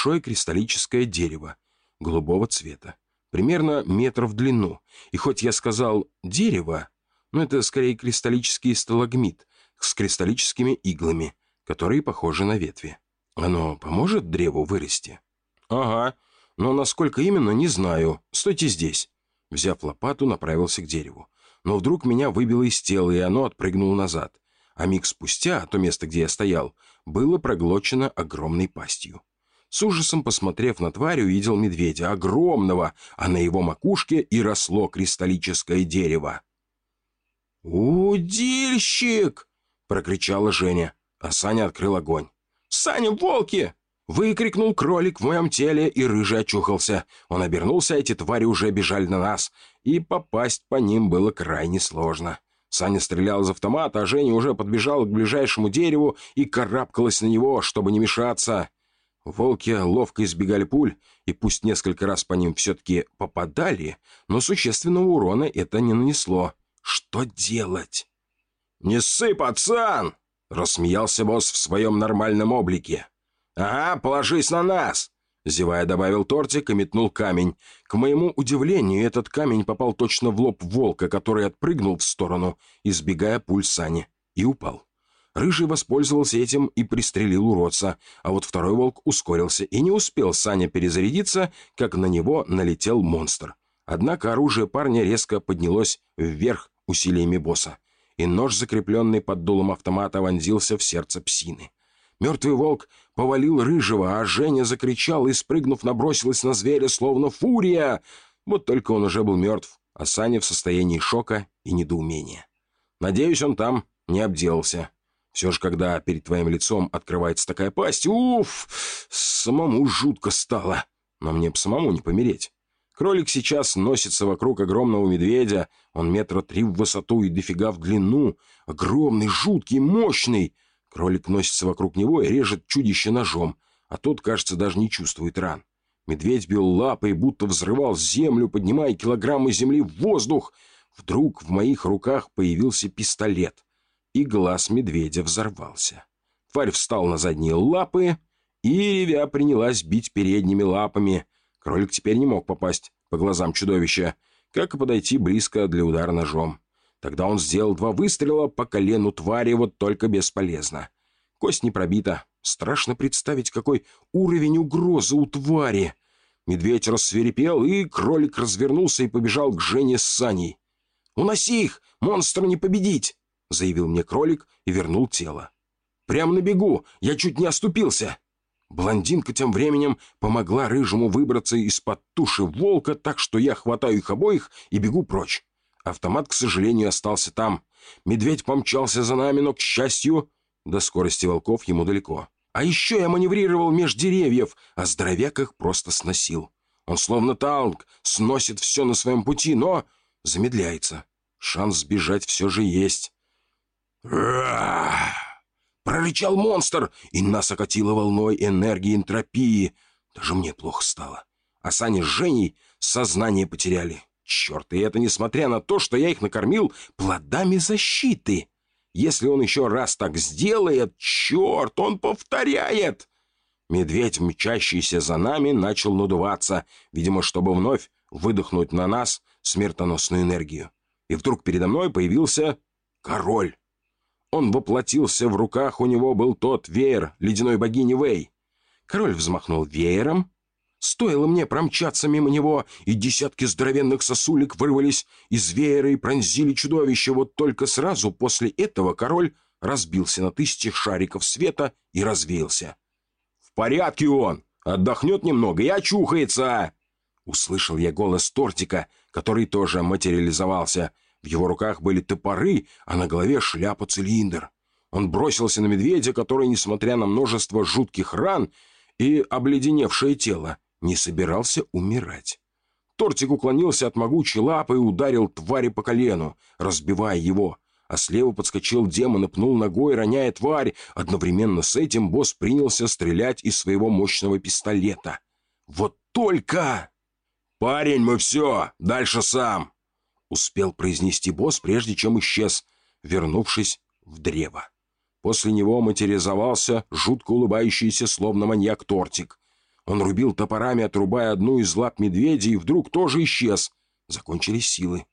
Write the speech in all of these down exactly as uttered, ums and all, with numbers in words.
большое кристаллическое дерево голубого цвета, примерно метр в длину. И хоть я сказал «дерево», но это скорее кристаллический сталагмит с кристаллическими иглами, которые похожи на ветви. Оно поможет древу вырасти? Ага, но насколько именно, не знаю. Стойте здесь. Взяв лопату, направился к дереву. Но вдруг меня выбило из тела, и оно отпрыгнуло назад. А миг спустя, то место, где я стоял, было проглочено огромной пастью. С ужасом посмотрев на тварь, увидел медведя, огромного, а на его макушке и росло кристаллическое дерево. «Удильщик!» — прокричала Женя, а Саня открыл огонь. «Саня, волки!» — выкрикнул кролик в моем теле, и рыжий очухался. Он обернулся, а эти твари уже бежали на нас, и попасть по ним было крайне сложно. Саня стрелял из автомата, а Женя уже подбежала к ближайшему дереву и карабкалась на него, чтобы не мешаться. Волки ловко избегали пуль, и пусть несколько раз по ним все-таки попадали, но существенного урона это не нанесло. Что делать? «Не ссы, пацан!» — рассмеялся босс в своем нормальном облике. «Ага, положись на нас!» — зевая добавил тортик и метнул камень. К моему удивлению, этот камень попал точно в лоб волка, который отпрыгнул в сторону, избегая пуль Сани, и упал. Рыжий воспользовался этим и пристрелил уродца, а вот второй волк ускорился, и не успел Саня перезарядиться, как на него налетел монстр. Однако оружие парня резко поднялось вверх усилиями босса, и нож, закрепленный под дулом автомата, вонзился в сердце псины. Мертвый волк повалил рыжего, а Женя закричал и, спрыгнув, набросилась на зверя, словно фурия. Вот только он уже был мертв, а Саня в состоянии шока и недоумения. Надеюсь, он там не обделался. Все же, когда перед твоим лицом открывается такая пасть, уф, самому жутко стало. Но мне б самому не помереть. Кролик сейчас носится вокруг огромного медведя. Он метра три в высоту и дофига в длину. Огромный, жуткий, мощный. Кролик носится вокруг него и режет чудище ножом, а тот, кажется, даже не чувствует ран. Медведь бил лапой, будто взрывал землю, поднимая килограммы земли в воздух. Вдруг в моих руках появился пистолет, и глаз медведя взорвался. Тварь встал на задние лапы и, ревя, принялась бить передними лапами. Кролик теперь не мог попасть по глазам чудовища, как и подойти близко для удара ножом. Тогда он сделал два выстрела по колену твари, вот только бесполезно. Кость не пробита. Страшно представить, какой уровень угрозы у твари. Медведь рассвирепел, и кролик развернулся и побежал к Жене с Саней. «Уноси их! Монстра не победить!» — заявил мне кролик и вернул тело. «Прямо на бегу! Я чуть не оступился!» Блондинка тем временем помогла рыжему выбраться из-под туши волка, так что я хватаю их обоих и бегу прочь. Автомат, к сожалению, остался там. Медведь помчался за нами, но, к счастью, до скорости волков ему далеко. А еще я маневрировал меж деревьев, а здоровяк их просто сносил. Он словно танк, сносит все на своем пути, но замедляется. Шанс сбежать все же есть. Прорычал монстр, и нас окатило волной энергии энтропии. Даже мне плохо стало. А Саня с Женей сознание потеряли. Черт, и это несмотря на то, что я их накормил плодами защиты. Если он еще раз так сделает, черт, он повторяет. Медведь, мчащийся за нами, начал надуваться, видимо, чтобы вновь выдохнуть на нас смертоносную энергию. И вдруг передо мной появился король. Он воплотился, в руках у него был тот веер ледяной богини Вэй. Король взмахнул веером. Стоило мне промчаться мимо него, и десятки здоровенных сосулек вырвались из веера и пронзили чудовище. Вот только сразу после этого король разбился на тысячи шариков света и развеялся. «В порядке он! Отдохнет немного и очухается!» Услышал я голос тортика, который тоже материализовался. В его руках были топоры, а на голове шляпа-цилиндр. Он бросился на медведя, который, несмотря на множество жутких ран и обледеневшее тело, не собирался умирать. Тортик уклонился от могучей лапы и ударил твари по колену, разбивая его. А слева подскочил демон и пнул ногой, роняя тварь. Одновременно с этим босс принялся стрелять из своего мощного пистолета. Вот только... «Парень, мы все, дальше сам!» Успел произнести босс, прежде чем исчез, вернувшись в древо. После него материализовался жутко улыбающийся, словно маньяк, тортик. Он рубил топорами, отрубая одну из лап медведя, и вдруг тоже исчез. Закончились силы.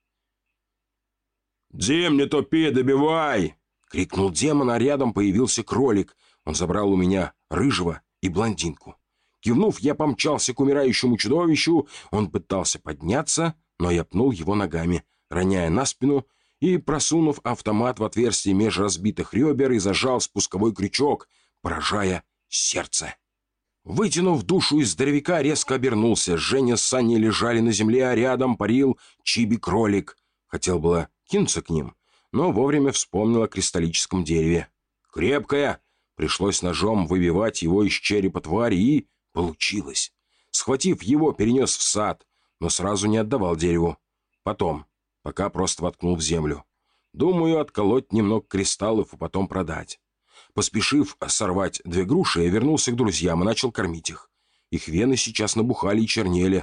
«Дим, не тупи, добивай!» — крикнул демон, а рядом появился кролик. Он забрал у меня рыжего и блондинку. Кивнув, я помчался к умирающему чудовищу. Он пытался подняться, но я пнул его ногами, роняя на спину, и, просунув автомат в отверстие меж разбитых ребер, и зажал спусковой крючок, поражая сердце. Вытянув душу из здоровяка, резко обернулся. Женя с Саней лежали на земле, а рядом парил Чиби-кролик. Хотел было кинуться к ним, но вовремя вспомнил о кристаллическом дереве. «Крепкое!» Пришлось ножом выбивать его из черепа твари, и получилось. Схватив его, перенес в сад, но сразу не отдавал дереву. Потом, пока просто воткнул в землю. Думаю, отколоть немного кристаллов и потом продать. Поспешив сорвать две груши, я вернулся к друзьям и начал кормить их. Их вены сейчас набухали и чернели.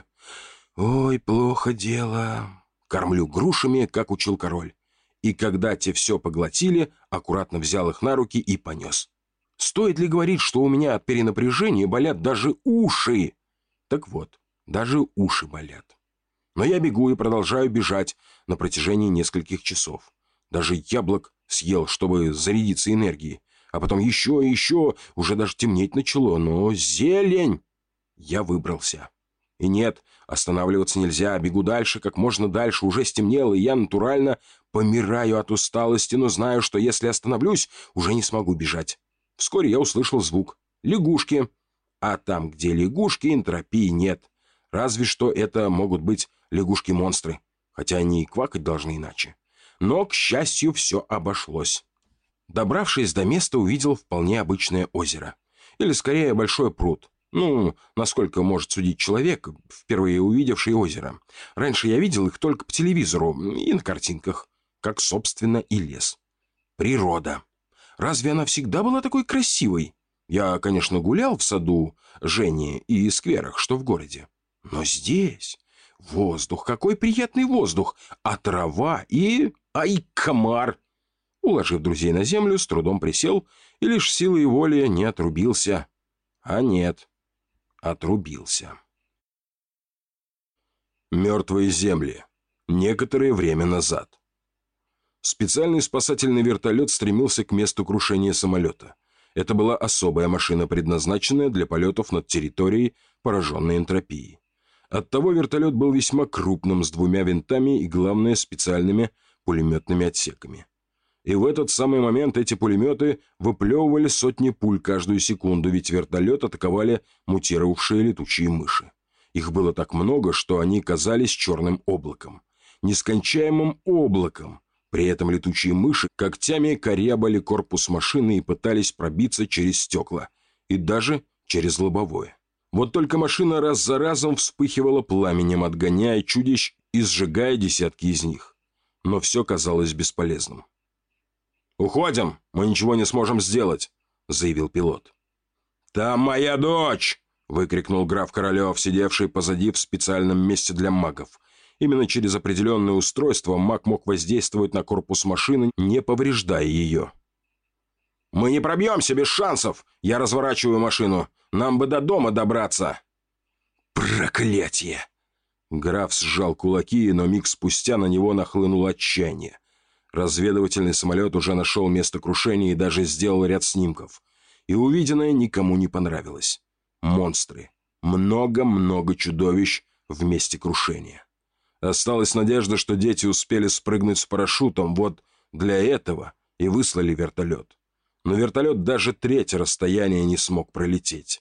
«Ой, плохо дело». Кормлю грушами, как учил король. И когда те все поглотили, аккуратно взял их на руки и понес. Стоит ли говорить, что у меня от перенапряжения болят даже уши? Так вот, даже уши болят. Но я бегу и продолжаю бежать на протяжении нескольких часов. Даже яблок съел, чтобы зарядиться энергией. А потом еще и еще, уже даже темнеть начало, но зелень! Я выбрался. И нет, останавливаться нельзя, бегу дальше, как можно дальше, уже стемнело, и я натурально помираю от усталости, но знаю, что если остановлюсь, уже не смогу бежать. Вскоре я услышал звук. Лягушки. А там, где лягушки, энтропии нет. Разве что это могут быть лягушки-монстры, хотя они и квакать должны иначе. Но, к счастью, все обошлось. Добравшись до места, увидел вполне обычное озеро. Или, скорее, большой пруд. Ну, насколько может судить человек, впервые увидевший озеро. Раньше я видел их только по телевизору и на картинках, как, собственно, и лес. Природа. Разве она всегда была такой красивой? Я, конечно, гулял в саду Жени и скверах, что в городе. Но здесь воздух, какой приятный воздух, а трава и... ай, комар! Уложив друзей на землю, с трудом присел и лишь силой воли не отрубился. А нет, отрубился. Мертвые земли. Некоторое время назад. Специальный спасательный вертолет стремился к месту крушения самолета. Это была особая машина, предназначенная для полетов над территорией, пораженной энтропией. Оттого вертолет был весьма крупным, с двумя винтами и, главное, специальными пулеметными отсеками. И в этот самый момент эти пулеметы выплевывали сотни пуль каждую секунду, ведь вертолет атаковали мутировавшие летучие мыши. Их было так много, что они казались черным облаком. Нескончаемым облаком. При этом летучие мыши когтями корябали корпус машины и пытались пробиться через стекла. И даже через лобовое. Вот только машина раз за разом вспыхивала пламенем, отгоняя чудищ и сжигая десятки из них. Но все казалось бесполезным. «Уходим, мы ничего не сможем сделать», — заявил пилот. «Там моя дочь!» — выкрикнул граф Королев, сидевший позади в специальном месте для магов. Именно через определенное устройство маг мог воздействовать на корпус машины, не повреждая ее. «Мы не пробьемся без шансов! Я разворачиваю машину. Нам бы до дома добраться!» «Проклятие!» Граф сжал кулаки, но миг спустя на него нахлынуло отчаяние. Разведывательный самолет уже нашел место крушения и даже сделал ряд снимков. И увиденное никому не понравилось. Монстры. Много-много чудовищ в месте крушения. Осталась надежда, что дети успели спрыгнуть с парашютом. Вот для этого и выслали вертолет. Но вертолет даже треть расстояния не смог пролететь.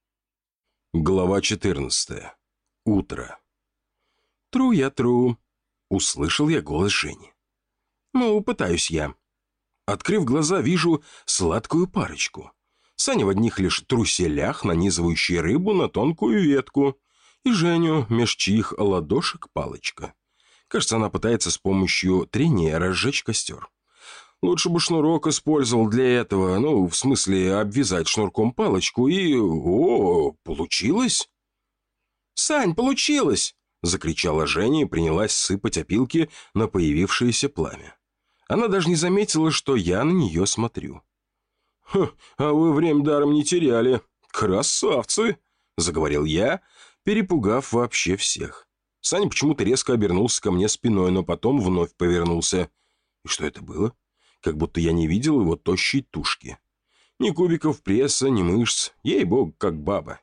Глава четырнадцатая. Утро. «Тру я тру», — услышал я голос Жени. «Ну, пытаюсь я». Открыв глаза, вижу сладкую парочку. Саня в одних лишь труселях, нанизывающий рыбу на тонкую ветку, и Женю меж чьих ладошек палочка. Кажется, она пытается с помощью трения разжечь костер. Лучше бы шнурок использовал для этого, ну, в смысле, обвязать шнурком палочку и... О, получилось? «Сань, получилось!» — закричала Женя и принялась сыпать опилки на появившееся пламя. Она даже не заметила, что я на нее смотрю. «Хм, а вы время даром не теряли. Красавцы!» — заговорил я, перепугав вообще всех. Саня почему-то резко обернулся ко мне спиной, но потом вновь повернулся. И что это было? Как будто я не видел его тощей тушки. Ни кубиков пресса, ни мышц. Ей-богу, как баба.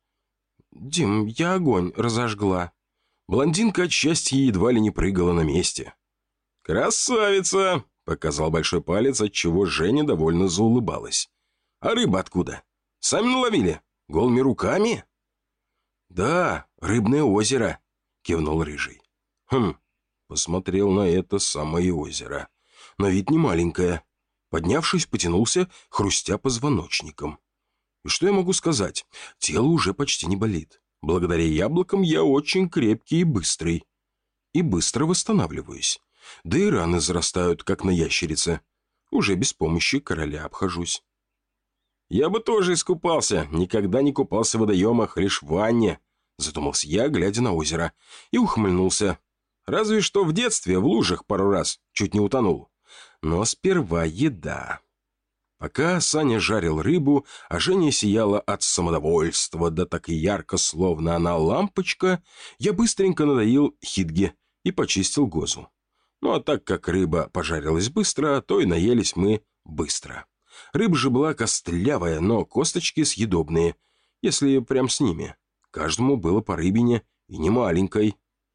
«Дим, я огонь разожгла». Блондинка от счастья едва ли не прыгала на месте. «Красавица!» — показал большой палец, отчего Женя довольно заулыбалась. «А рыба откуда? Сами наловили? Голыми руками?» «Да, рыбное озеро», — кивнул Рыжий. «Хм, посмотрел на это самое озеро. На вид не маленькое». Поднявшись, потянулся, хрустя позвоночником. И что я могу сказать? Тело уже почти не болит. Благодаря яблокам я очень крепкий и быстрый. И быстро восстанавливаюсь. Да и раны зарастают, как на ящерице. Уже без помощи короля обхожусь. «Я бы тоже искупался. Никогда не купался в водоемах, лишь в ванне», — задумался я, глядя на озеро, и ухмыльнулся. Разве что в детстве в лужах пару раз чуть не утонул. Но сперва еда. Пока Саня жарил рыбу, а Женя сияла от самодовольства, да так и ярко, словно она лампочка, я быстренько надоил хитге и почистил гозу. Ну а так как рыба пожарилась быстро, то и наелись мы быстро. Рыба же была костлявая, но косточки съедобные, если прям с ними. Каждому было по рыбине и не маленькой.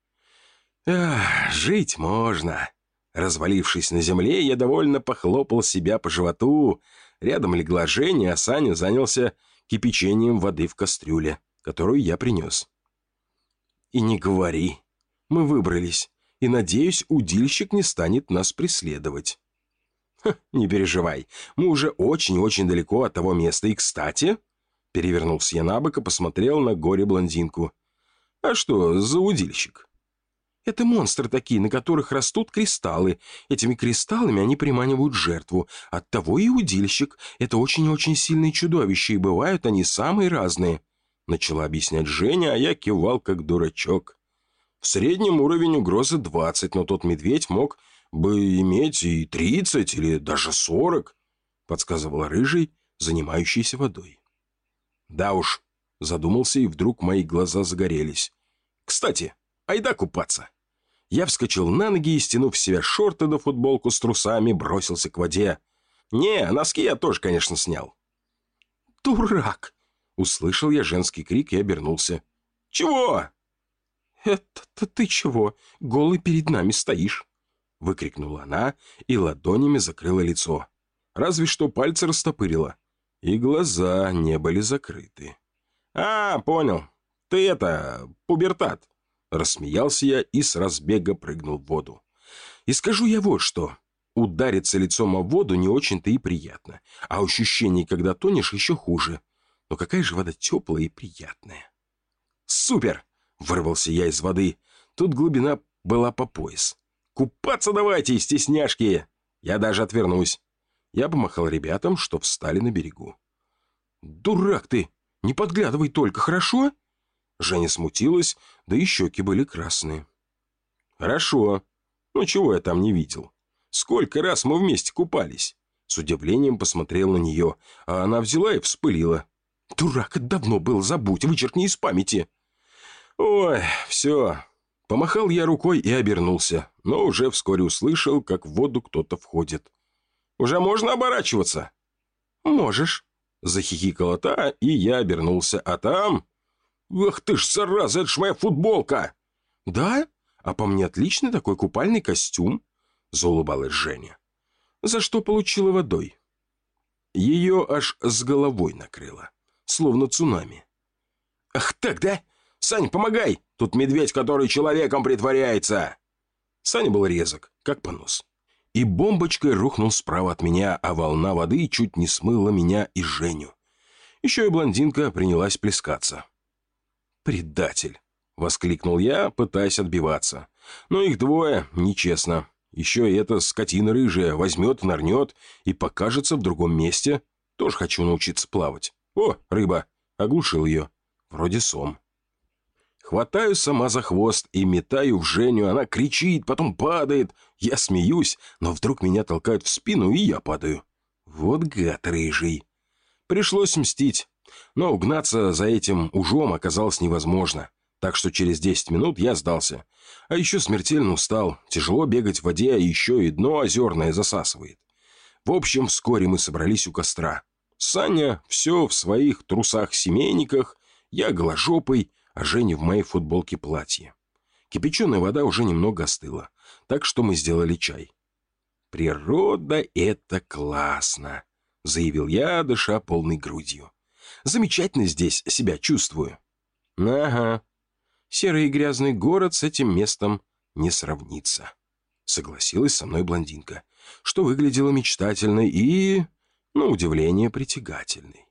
Эх, жить можно. Развалившись на земле, я довольно похлопал себя по животу. Рядом легла Женя, а Саня занялся кипячением воды в кастрюле, которую я принес. И не говори. Мы выбрались, и, надеюсь, удильщик не станет нас преследовать. Ха, не переживай, мы уже очень-очень далеко от того места. И, кстати, перевернулся я на бок и посмотрел на горе-блондинку. А что за удильщик? Это монстры такие, на которых растут кристаллы. Этими кристаллами они приманивают жертву. Оттого и удильщик. Это очень-очень сильные чудовища, и бывают они самые разные. Начала объяснять Женя, а я кивал как дурачок. В среднем уровень угрозы двадцать, но тот медведь мог бы иметь и тридцать или даже сорок, подсказывал Рыжий, занимающийся водой. Да уж, задумался, и вдруг мои глаза загорелись. Кстати, айда купаться. Я вскочил на ноги и, стянув с себя шорты да футболку с трусами, бросился к воде. Не, носки я тоже, конечно, снял. «Дурак!» — услышал я женский крик и обернулся. «Чего?» «Это ты чего? Голый перед нами стоишь!» — выкрикнула она и ладонями закрыла лицо. Разве что пальцы растопырила, и глаза не были закрыты. «А, понял. Ты это, пубертат!» Рассмеялся я и с разбега прыгнул в воду. И скажу я вот что. Удариться лицом о воду не очень-то и приятно. А ощущение, когда тонешь, еще хуже. Но какая же вода теплая и приятная. «Супер!» — вырвался я из воды. Тут глубина была по пояс. «Купаться давайте, стесняшки!» Я даже отвернусь. Я помахал ребятам, что встали на берегу. «Дурак ты! Не подглядывай только, хорошо?» Женя смутилась, да и щеки были красные. «Хорошо. Ну, чего я там не видел? Сколько раз мы вместе купались?» С удивлением посмотрел на нее, а она взяла и вспылила. «Дурак, это давно был, забудь, вычеркни из памяти». «Ой, все». Помахал я рукой и обернулся, но уже вскоре услышал, как в воду кто-то входит. «Уже можно оборачиваться?» «Можешь», — захихикала та, и я обернулся, а там... «Ах ты ж, зараза, это ж моя футболка!» «Да? А по мне отличный такой купальный костюм», — заулыбалась Женя. «За что получила водой?» Ее аж с головой накрыло, словно цунами. «Ах так, да? Сань, помогай! Тут медведь, который человеком притворяется!» Саня был резок, как понос. И бомбочкой рухнул справа от меня, а волна воды чуть не смыла меня и Женю. Еще и блондинка принялась плескаться. «Предатель!» — воскликнул я, пытаясь отбиваться. «Но их двое, нечестно. Еще и эта скотина рыжая возьмет, нырнет и покажется в другом месте. Тоже хочу научиться плавать. О, рыба!» — оглушил ее. Вроде сом. Хватаю сама за хвост и метаю в Женю. Она кричит, потом падает. Я смеюсь, но вдруг меня толкают в спину, и я падаю. Вот гад рыжий. Пришлось мстить. Но угнаться за этим ужом оказалось невозможно, так что через десять минут я сдался. А еще смертельно устал, тяжело бегать в воде, а еще и дно озерное засасывает. В общем, вскоре мы собрались у костра. Саня все в своих трусах-семейниках, я голожопый, а Женя в моей футболке платье. Кипяченая вода уже немного остыла, так что мы сделали чай. «Природа — это классно», — заявил я, дыша полной грудью. «Замечательно здесь себя чувствую». «Ага, серый и грязный город с этим местом не сравнится», — согласилась со мной блондинка, что выглядело мечтательной и, на удивление, притягательной.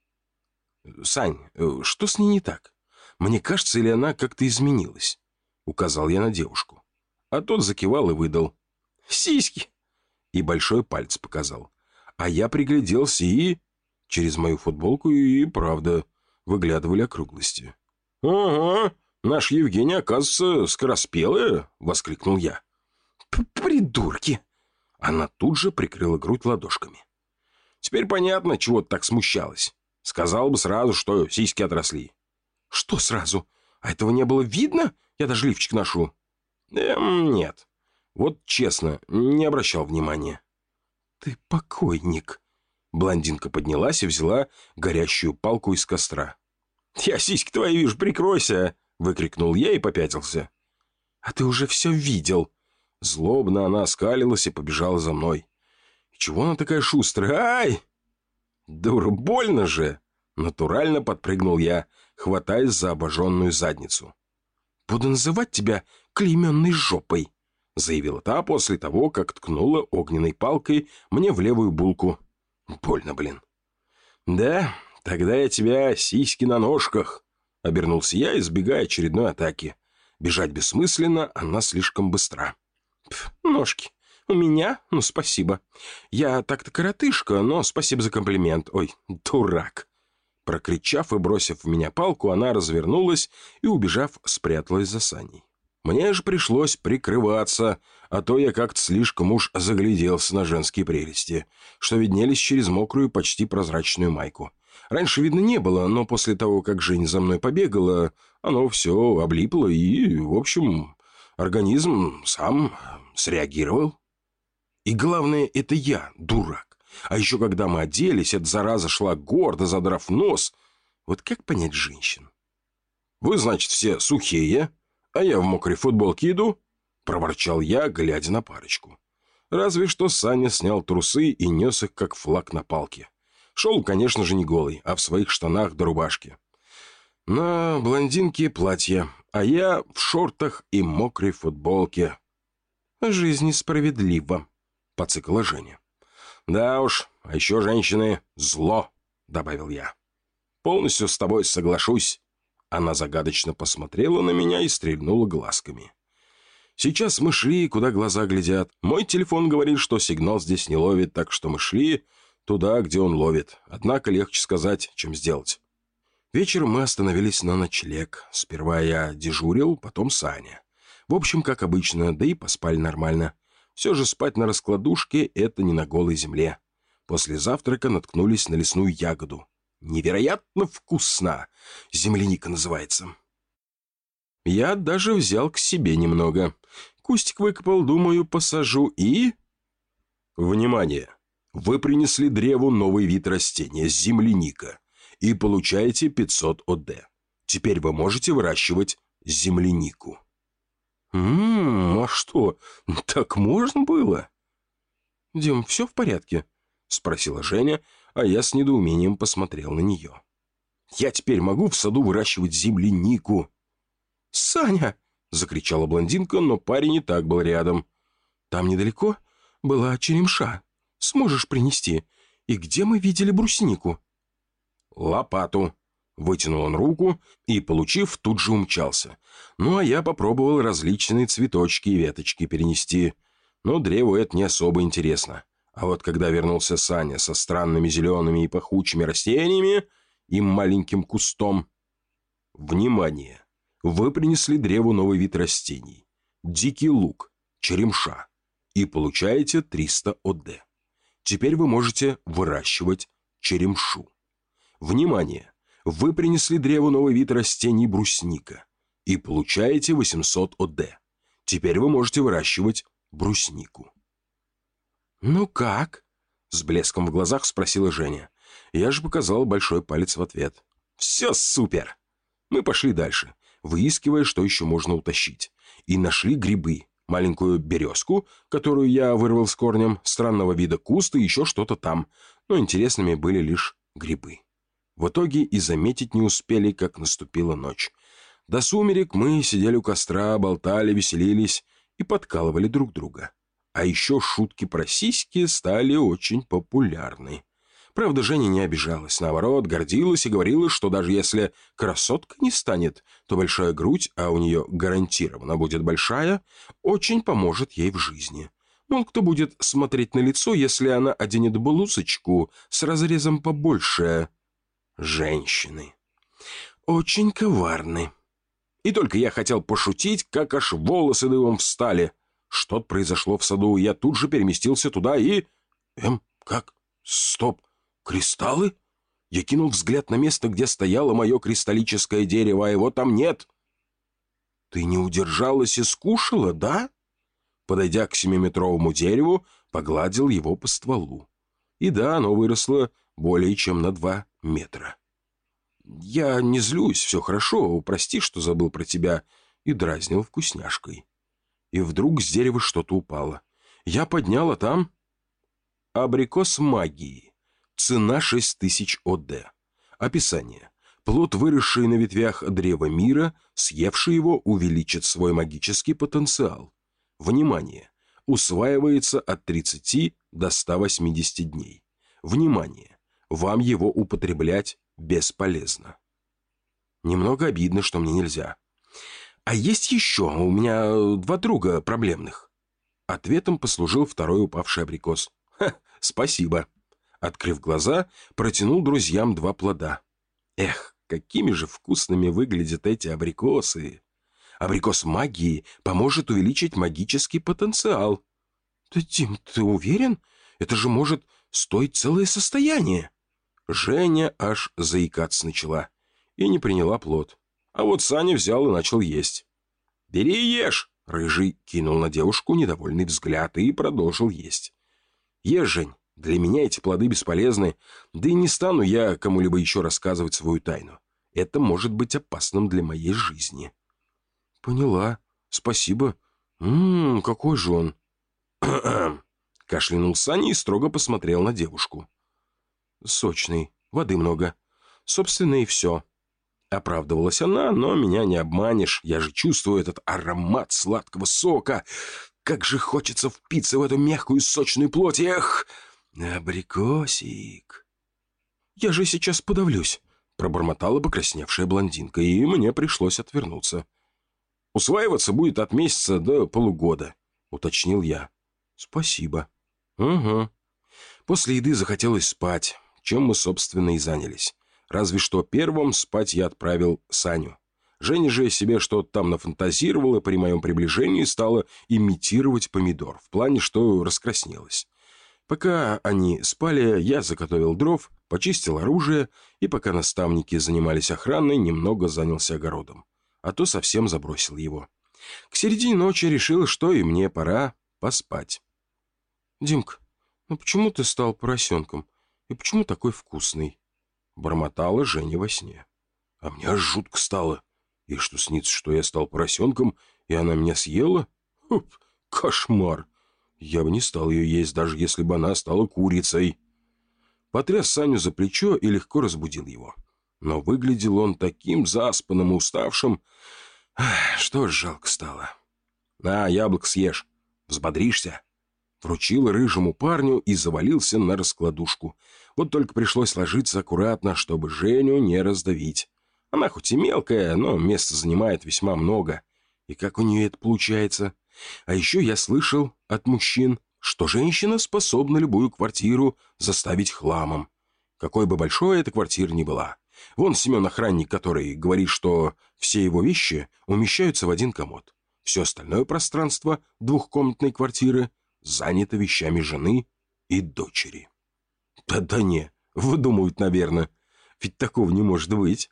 «Сань, что с ней не так? Мне кажется, или она как-то изменилась?» — указал я на девушку. А тот закивал и выдал. «Сиськи!» И большой палец показал. А я пригляделся и... Через мою футболку и, правда, выглядывали округлости. «Ага, наш Евгений, оказывается, скороспелая!» — воскликнул я. «Придурки!» Она тут же прикрыла грудь ладошками. «Теперь понятно, чего ты так смущалась. Сказал бы сразу, что сиськи отросли». «Что сразу? А этого не было видно? Я даже лифчик ношу». «Эм, нет. Вот честно, не обращал внимания». «Ты покойник». Блондинка поднялась и взяла горящую палку из костра. «Я сиськи твои вижу, прикройся!» — выкрикнул я и попятился. «А ты уже все видел!» Злобно она оскалилась и побежала за мной. «И чего она такая шустрая? Ай!» «Дура, больно же!» Натурально подпрыгнул я, хватаясь за обожженную задницу. «Буду называть тебя клейменной жопой», — заявила та после того, как ткнула огненной палкой мне в левую булку. «Больно, блин». «Да, тогда я тебя сиськи на ножках», — обернулся я, избегая очередной атаки. Бежать бессмысленно, она слишком быстра. «Пф, ножки. У меня? Ну, спасибо. Я так-то коротышка, но спасибо за комплимент. Ой, дурак». Прокричав и бросив в меня палку, она развернулась и, убежав, спряталась за Саней. Мне же пришлось прикрываться, а то я как-то слишком уж загляделся на женские прелести, что виднелись через мокрую, почти прозрачную майку. Раньше видно не было, но после того, как Женя за мной побегала, оно все облипло и, в общем, организм сам среагировал. И главное, это я, дурак. А еще когда мы оделись, эта зараза шла гордо, задрав нос. Вот как понять женщин? «Вы, значит, все сухие, а я в мокрой футболке иду?» — проворчал я, глядя на парочку. Разве что Саня снял трусы и нес их, как флаг на палке. Шел, конечно же, не голый, а в своих штанах до рубашки. На блондинке платье, а я в шортах и мокрой футболке. «Жизнь несправедлива», — поцикала Женя. «Да уж, а еще женщины — зло», — добавил я. «Полностью с тобой соглашусь». Она загадочно посмотрела на меня и стрельнула глазками. Сейчас мы шли, куда глаза глядят. Мой телефон говорит, что сигнал здесь не ловит, так что мы шли туда, где он ловит. Однако легче сказать, чем сделать. Вечером мы остановились на ночлег. Сперва я дежурил, потом Саня. В общем, как обычно, да и поспали нормально. Все же спать на раскладушке — это не на голой земле. После завтрака наткнулись на лесную ягоду. Невероятно вкусно! Земляника называется. Я даже взял к себе немного. Кустик выкопал, думаю, посажу и... Внимание! Вы принесли древу новый вид растения — земляника. И получаете пятьсот о дэ. Теперь вы можете выращивать землянику. «Ммм, а что, так можно было?» «Дим, все в порядке?» — спросила Женя, а я с недоумением посмотрел на нее. «Я теперь могу в саду выращивать землянику?» «Саня!» — закричала блондинка, но парень и так был рядом. «Там недалеко была черемша. Сможешь принести? И где мы видели бруснику?» «Лопату!» Вытянул он руку и, получив, тут же умчался. Ну, а я попробовал различные цветочки и веточки перенести. Но древу это не особо интересно. А вот когда вернулся Саня со странными зелеными и пахучими растениями и маленьким кустом... Внимание! Вы принесли древу новый вид растений. Дикий лук, черемша. И получаете триста о дэ. Теперь вы можете выращивать черемшу. Внимание! Вы принесли древу новый вид растений брусника и получаете восемьсот О Д. Теперь вы можете выращивать бруснику». «Ну как?» — с блеском в глазах спросила Женя. Я же показал большой палец в ответ. «Все супер!» Мы пошли дальше, выискивая, что еще можно утащить. И нашли грибы, маленькую березку, которую я вырвал с корнем, странного вида куст и еще что-то там. Но интересными были лишь грибы. В итоге и заметить не успели, как наступила ночь. До сумерек мы сидели у костра, болтали, веселились и подкалывали друг друга. А еще шутки про сиськи стали очень популярны. Правда, Женя не обижалась, наоборот, гордилась и говорила, что даже если красотка не станет, то большая грудь, а у нее гарантированно будет большая, очень поможет ей в жизни. Мол, кто будет смотреть на лицо, если она оденет блузочку с разрезом побольше? Женщины. Очень коварны. И только я хотел пошутить, как аж волосы дыбом встали. Что-то произошло в саду, я тут же переместился туда и... Эм, как? Стоп! Кристаллы? Я кинул взгляд на место, где стояло мое кристаллическое дерево, а его там нет. Ты не удержалась и скушала, да? Подойдя к семиметровому дереву, погладил его по стволу. И да, оно выросло более чем на два метра. Я не злюсь, все хорошо, прости, что забыл про тебя, и дразнил вкусняшкой. И вдруг с дерева что-то упало. Я поднял, а там... Абрикос магии. Цена шесть тысяч О Д. Описание. Плод, выросший на ветвях древа мира, съевший его, увеличит свой магический потенциал. Внимание! Усваивается от тридцати до ста восьмидесяти дней. Внимание! Вам его употреблять бесполезно. Немного обидно, что мне нельзя. А есть еще, у меня два друга проблемных. Ответом послужил второй упавший абрикос. Ха, спасибо. Открыв глаза, протянул друзьям два плода. Эх, какими же вкусными выглядят эти абрикосы. Абрикос магии поможет увеличить магический потенциал. Да, Дим, ты уверен? Это же может стоить целое состояние. Женя аж заикаться начала и не приняла плод. А вот Саня взял и начал есть. «Бери и ешь!» — Рыжий кинул на девушку недовольный взгляд и продолжил есть. «Ешь, Жень, для меня эти плоды бесполезны, да и не стану я кому-либо еще рассказывать свою тайну. Это может быть опасным для моей жизни». «Поняла. Спасибо. Ммм, какой же он!» Кашлянул Саня и строго посмотрел на девушку. «Сочный, воды много. Собственно, и все». Оправдывалась она, но меня не обманешь. Я же чувствую этот аромат сладкого сока. Как же хочется впиться в эту мягкую сочную плоть. Эх, абрикосик. Я же сейчас подавлюсь, пробормотала покрасневшая блондинка, и мне пришлось отвернуться. Усваиваться будет от месяца до полугода, уточнил я. Спасибо. Угу. После еды захотелось спать, чем мы, собственно, и занялись. Разве что первым спать я отправил Саню. Женя же себе что-то там нафантазировала при моем приближении и стала имитировать помидор, в плане, что раскраснелась. Пока они спали, я заготовил дров, почистил оружие, и пока наставники занимались охраной, немного занялся огородом. А то совсем забросил его. К середине ночи решил, что и мне пора поспать. «Димка, ну почему ты стал поросенком? И почему такой вкусный?» Бормотала Женя во сне. А мне аж жутко стало. И что снится, что я стал поросенком, и она меня съела? Хуп, кошмар. Я бы не стал ее есть, даже если бы она стала курицей. Потряс Саню за плечо и легко разбудил его. Но выглядел он таким заспанным и уставшим, что ж жалко стало. «На, яблок съешь, взбодришься». Вручил рыжему парню и завалился на раскладушку. Вот только пришлось ложиться аккуратно, чтобы Женю не раздавить. Она хоть и мелкая, но места занимает весьма много. И как у нее это получается? А еще я слышал от мужчин, что женщина способна любую квартиру заставить хламом. Какой бы большой эта квартира ни была. Вон Семен охранник, который говорит, что все его вещи умещаются в один комод. Все остальное пространство двухкомнатной квартиры занято вещами жены и дочери. Да-да не, выдумывают, наверное. Ведь такого не может быть.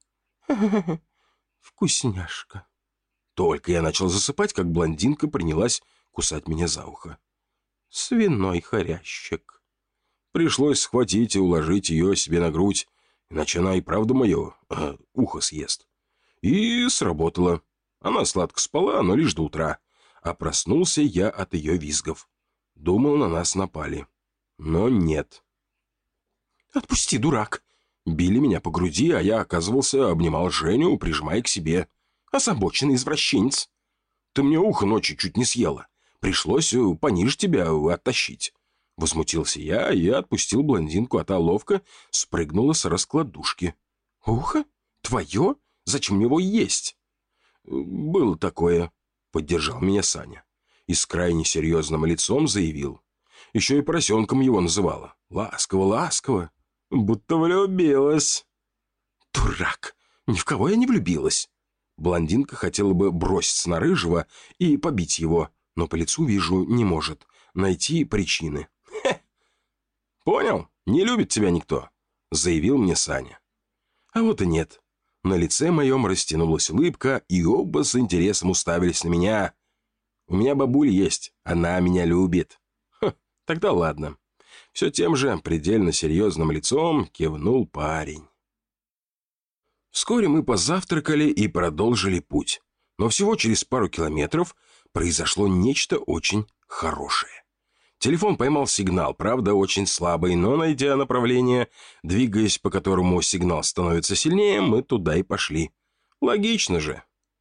Вкусняшка. Только я начал засыпать, как блондинка принялась кусать меня за ухо. Свиной хорящик. Пришлось схватить и уложить ее себе на грудь, иначе она и правда мое э, ухо съест. И сработало. Она сладко спала, но лишь до утра. А проснулся я от ее визгов. Думал, на нас напали. Но нет. «Отпусти, дурак!» Били меня по груди, а я, оказывался, обнимал Женю, прижимая к себе. Озабоченный извращенец. «Ты мне ухо ночью чуть не съела. Пришлось пониже тебя оттащить». Возмутился я и отпустил блондинку, а та ловко спрыгнула с раскладушки. «Ухо? Твое? Зачем его есть?» «Было такое», — поддержал меня Саня. И с крайне серьезным лицом заявил. Еще и поросенком его называла. Ласково, ласково. Будто влюбилась. «Дурак! Ни в кого я не влюбилась!» Блондинка хотела бы броситься на рыжего и побить его, но по лицу, вижу, не может найти причины. «Хе! Понял? Не любит тебя никто», — заявил мне Саня. А вот и нет. На лице моем растянулась улыбка, и оба с интересом уставились на меня. «У меня бабуль есть, она меня любит». Ха, тогда ладно. Все тем же предельно серьезным лицом кивнул парень. Вскоре мы позавтракали и продолжили путь. Но всего через пару километров произошло нечто очень хорошее. Телефон поймал сигнал, правда, очень слабый, но, найдя направление, двигаясь по которому сигнал становится сильнее, мы туда и пошли. Логично же.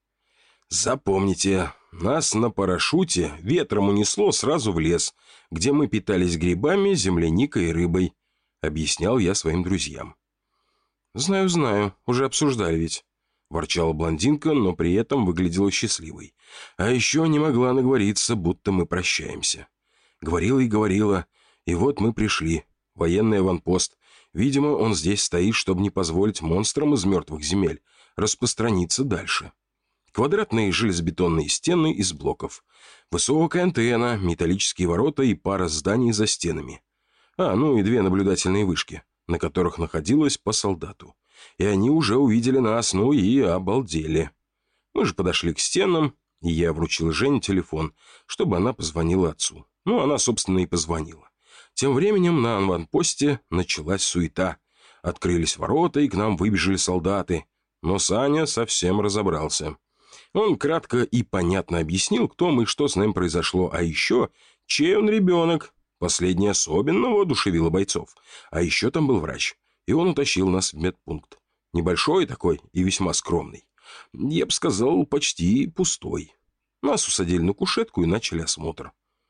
Запомните, нас на парашюте ветром унесло сразу в лес, где мы питались грибами, земляникой и рыбой, объяснял я своим друзьям. «Знаю, знаю, уже обсуждали ведь», – ворчала блондинка, но при этом выглядела счастливой. А еще не могла наговориться, будто мы прощаемся. Говорила и говорила, и вот мы пришли. Военный аванпост. Видимо, он здесь стоит, чтобы не позволить монстрам из мертвых земель распространиться дальше. Квадратные железобетонные стены из блоков. Высокая антенна, металлические ворота и пара зданий за стенами. А, ну и две наблюдательные вышки, на которых находилось по солдату. И они уже увидели нас, ну и обалдели. Мы же подошли к стенам, и я вручил Жене телефон, чтобы она позвонила отцу. Ну, она, собственно, и позвонила. Тем временем на аванпосте началась суета. Открылись ворота, и к нам выбежали солдаты. Но Саня совсем разобрался. Он кратко и понятно объяснил, кто мы и что с нами произошло, а еще, чей он ребенок. Последнее особенно воодушевило бойцов. А еще там был врач, и он утащил нас в медпункт. Небольшой такой и весьма скромный. Я бы сказал, почти пустой. Нас усадили на кушетку и начали осмотр.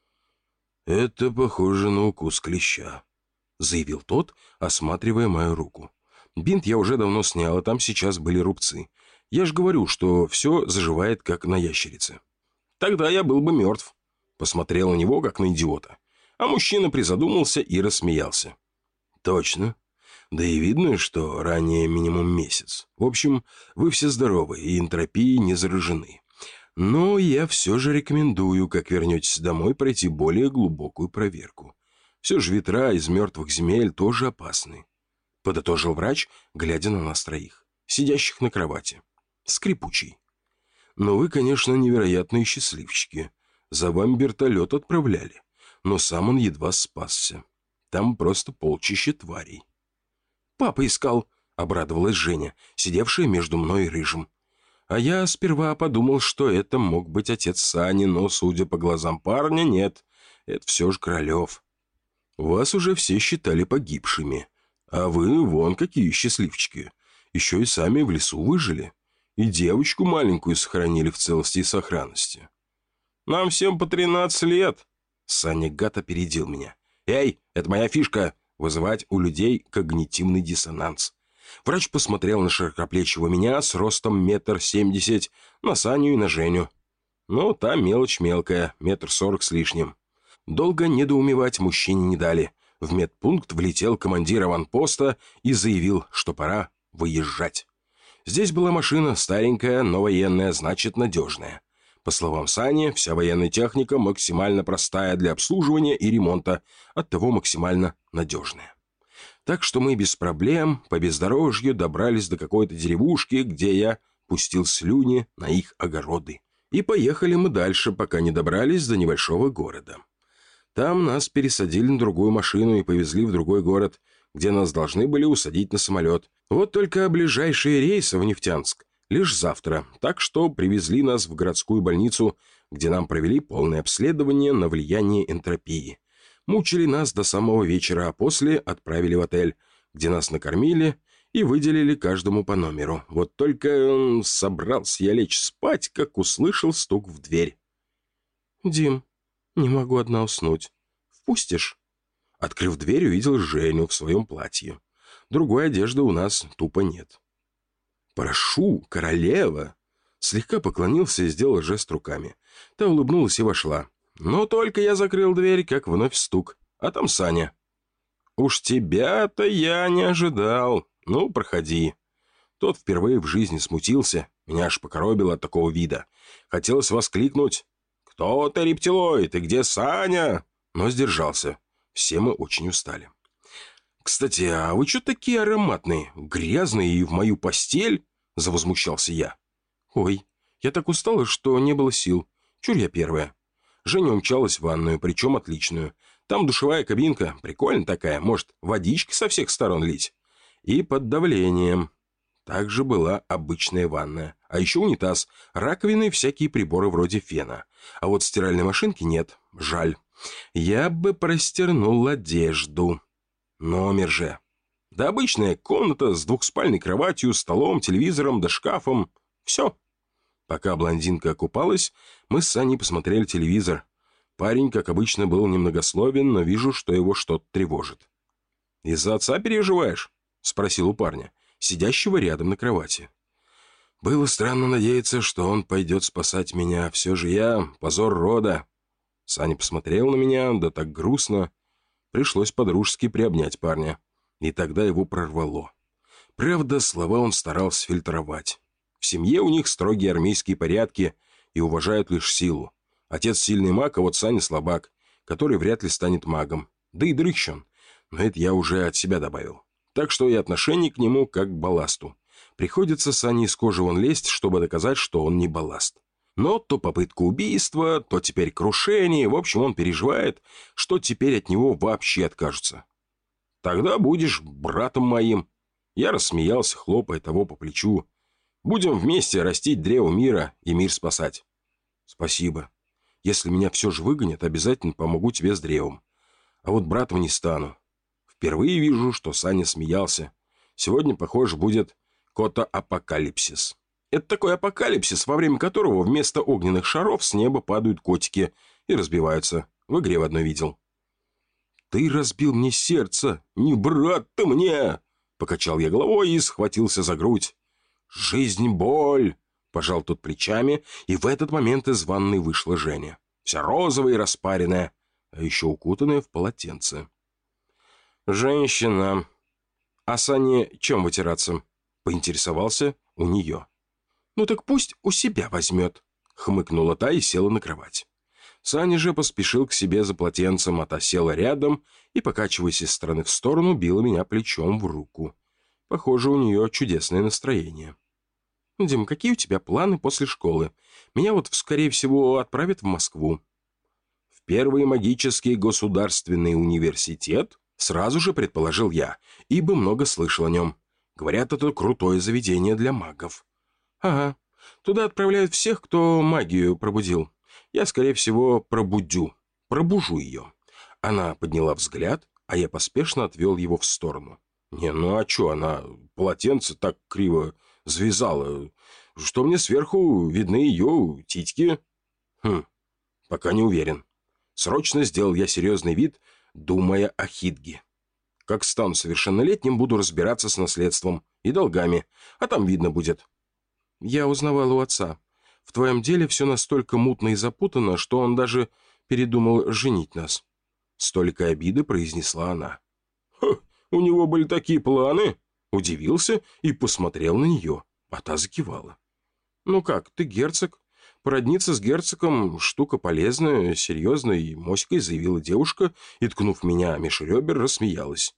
«Это похоже на укус клеща», — заявил тот, осматривая мою руку. Бинт я уже давно снял, а там сейчас были рубцы. Я же говорю, что все заживает, как на ящерице. Тогда я был бы мертв. Посмотрел на него, как на идиота. А мужчина призадумался и рассмеялся. «Точно. Да и видно, что ранее минимум месяц. В общем, вы все здоровы и энтропией не заражены. Но я все же рекомендую, как вернетесь домой, пройти более глубокую проверку. Все же ветра из мертвых земель тоже опасны», — подытожил врач, глядя на нас троих, сидящих на кровати. Скрипучий. «Но вы, конечно, невероятные счастливчики. За вами вертолет отправляли, но сам он едва спасся. Там просто полчища тварей». «Папа искал», — обрадовалась Женя, сидевшая между мной и Рыжим. А я сперва подумал, что это мог быть отец Сани, но, судя по глазам парня, нет. Это все же Королев. Вас уже все считали погибшими. А вы вон какие счастливчики. Еще и сами в лесу выжили. И девочку маленькую сохранили в целости и сохранности. Нам всем по тринадцать лет. Саня гад опередил меня. «Эй, это моя фишка. Вызывать у людей когнитивный диссонанс». Врач посмотрел на широкоплечего меня с ростом метр семьдесят, на Саню и на Женю. Ну, там мелочь мелкая, метр сорок с лишним. Долго недоумевать мужчине не дали. В медпункт влетел командир аванпоста и заявил, что пора выезжать. Здесь была машина старенькая, но военная, значит надежная. По словам Сани, вся военная техника максимально простая для обслуживания и ремонта, оттого максимально надежная. Так что мы без проблем по бездорожью добрались до какой-то деревушки, где я пустил слюни на их огороды. И поехали мы дальше, пока не добрались до небольшого города. Там нас пересадили на другую машину и повезли в другой город, где нас должны были усадить на самолет. Вот только ближайшие рейсы в Нефтянск лишь завтра, так что привезли нас в городскую больницу, где нам провели полное обследование на влияние энтропии. Мучили нас до самого вечера, а после отправили в отель, где нас накормили и выделили каждому по номеру. Вот только э, собрался я лечь спать, как услышал стук в дверь. «Дим, не могу одна уснуть. Впустишь?» Открыв дверь, увидел Женю в своем платье. Другой одежды у нас тупо нет. «Прошу, королева!» Слегка поклонился и сделал жест руками. Та улыбнулась и вошла. Но только я закрыл дверь, как вновь стук. А там Саня. «Уж тебя-то я не ожидал. Ну, проходи». Тот впервые в жизни смутился. Меня аж покоробило от такого вида. Хотелось воскликнуть: «Кто ты, рептилоид? И где Саня?» Но сдержался. Все мы очень устали. «Кстати, а вы что такие ароматные? Грязные и в мою постель?» Завозмущался я. «Ой, я так устала, что не было сил. Чур я первая». Женя умчалась в ванную, причем отличную. Там душевая кабинка, прикольная такая, может, водички со всех сторон лить. И под давлением. Также была обычная ванная. А еще унитаз, раковины и всякие приборы вроде фена. А вот стиральной машинки нет. Жаль. Я бы простернул одежду. Номер же. Да обычная комната с двухспальной кроватью, столом, телевизором да шкафом. Все. Пока блондинка купалась, мы с Саней посмотрели телевизор. Парень, как обычно, был немногословен, но вижу, что его что-то тревожит. «Из-за отца переживаешь?» — спросил у парня, сидящего рядом на кровати. Было странно надеяться, что он пойдет спасать меня. Все же я — позор рода. Саня посмотрел на меня, да так грустно. Пришлось по-дружески приобнять парня. И тогда его прорвало. Правда, слова он старался фильтровать. В семье у них строгие армейские порядки и уважают лишь силу. Отец сильный маг, а вот Саня слабак, который вряд ли станет магом. Да и дрыщ он. Но это я уже от себя добавил. Так что и отношение к нему как к балласту. Приходится Сане из кожи вон лезть, чтобы доказать, что он не балласт. Но то попытка убийства, то теперь крушение. В общем, он переживает, что теперь от него вообще откажутся. «Тогда будешь братом моим». Я рассмеялся, хлопая того по плечу. «Будем вместе растить древо мира и мир спасать». «Спасибо. Если меня все же выгонят, обязательно помогу тебе с древом. А вот братом не стану». Впервые вижу, что Саня смеялся. Сегодня, похоже, будет кота-апокалипсис. Это такой апокалипсис, во время которого вместо огненных шаров с неба падают котики и разбиваются. В игре в одной видел. «Ты разбил мне сердце, не брат ты мне!» Покачал я головой и схватился за грудь. «Жизнь — боль!» — пожал тот плечами, и в этот момент из ванной вышла Женя. Вся розовая и распаренная, а еще укутанная в полотенце. «Женщина. А Сане чем вытираться?» — поинтересовался у нее. «Ну так пусть у себя возьмет», — хмыкнула та и села на кровать. Саня же поспешил к себе за полотенцем, а та села рядом и, покачиваясь из стороны в сторону, била меня плечом в руку. Похоже, у нее чудесное настроение. «Дим, какие у тебя планы после школы? Меня вот, скорее всего, отправят в Москву». «В первый магический государственный университет?» Сразу же предположил я, ибо много слышал о нем. Говорят, это крутое заведение для магов. «Ага, туда отправляют всех, кто магию пробудил. Я, скорее всего, пробудю, пробужу ее». Она подняла взгляд, а я поспешно отвел его в сторону. «Не, ну а что, она полотенце так криво завязала, что мне сверху видны ее титьки?» «Хм, пока не уверен». Срочно сделал я серьезный вид, думая о Хидге. Как стану совершеннолетним, буду разбираться с наследством и долгами, а там видно будет. «Я узнавала у отца. В твоем деле все настолько мутно и запутано, что он даже передумал женить нас». С толикой обиды произнесла она. «Ха, у него были такие планы?» Удивился и посмотрел на нее, а та закивала. «Ну как, ты герцог? Породниться с герцогом — штука полезная, серьезная и моськой», заявила девушка и, ткнув меня меж ребер, рассмеялась.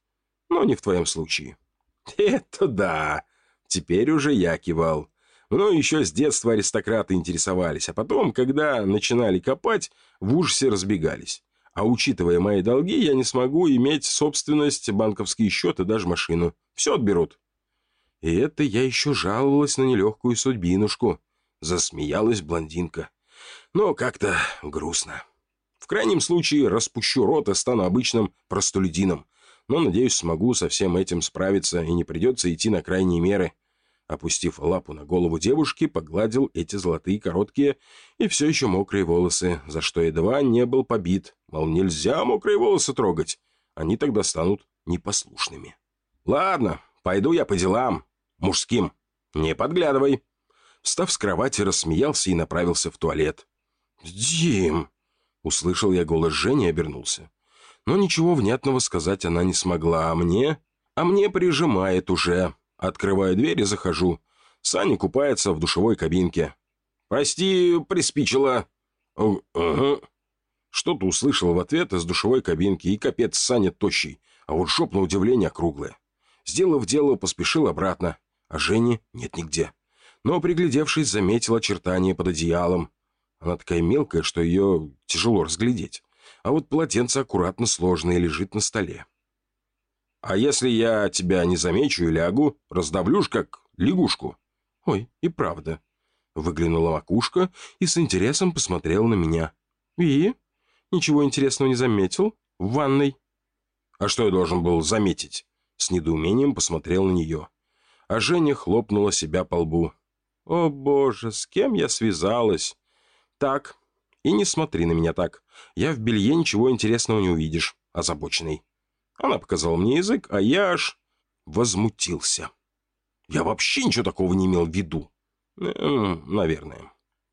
Но не в твоем случае». «Это да!» Теперь уже я кивал. Мною еще с детства аристократы интересовались, а потом, когда начинали копать, в ужасе разбегались. А учитывая мои долги, я не смогу иметь собственность, банковский счет и даже машину. Все отберут. И это я еще жаловалась на нелегкую судьбинушку. Засмеялась блондинка. Но как-то грустно. В крайнем случае распущу рот и стану обычным простолюдином. Но, надеюсь, смогу со всем этим справиться и не придется идти на крайние меры. Опустив лапу на голову девушки, погладил эти золотые короткие и все еще мокрые волосы, за что едва не был побит. Мол, нельзя мокрые волосы трогать, они тогда станут непослушными. «Ладно, пойду я по делам. Мужским. Не подглядывай». Встав с кровати, рассмеялся и направился в туалет. «Дим!» — услышал я голос Жени и обернулся. Но ничего внятного сказать она не смогла, а мне... А мне прижимает уже. Открываю дверь и захожу. Саня купается в душевой кабинке. «Прости, приспичило». «Угу». Что-то услышал в ответ из душевой кабинки, и капец, Саня тощий, а вот жоп на удивление круглая. Сделав дело, поспешил обратно, а Жени нет нигде. Но, приглядевшись, заметил очертания под одеялом. Она такая мелкая, что ее тяжело разглядеть. А вот полотенце аккуратно сложное лежит на столе. «А если я тебя не замечу и лягу, раздавлю ж как лягушку?» «Ой, и правда». Выглянула макушка и с интересом посмотрела на меня. «И? Ничего интересного не заметил? В ванной?» «А что я должен был заметить?» С недоумением посмотрел на нее. А Женя хлопнула себя по лбу. «О боже, с кем я связалась?» «Так, и не смотри на меня так. Я в белье ничего интересного не увидишь, озабоченный». Она показала мне язык, а я аж возмутился. Я вообще ничего такого не имел в виду. Э, наверное.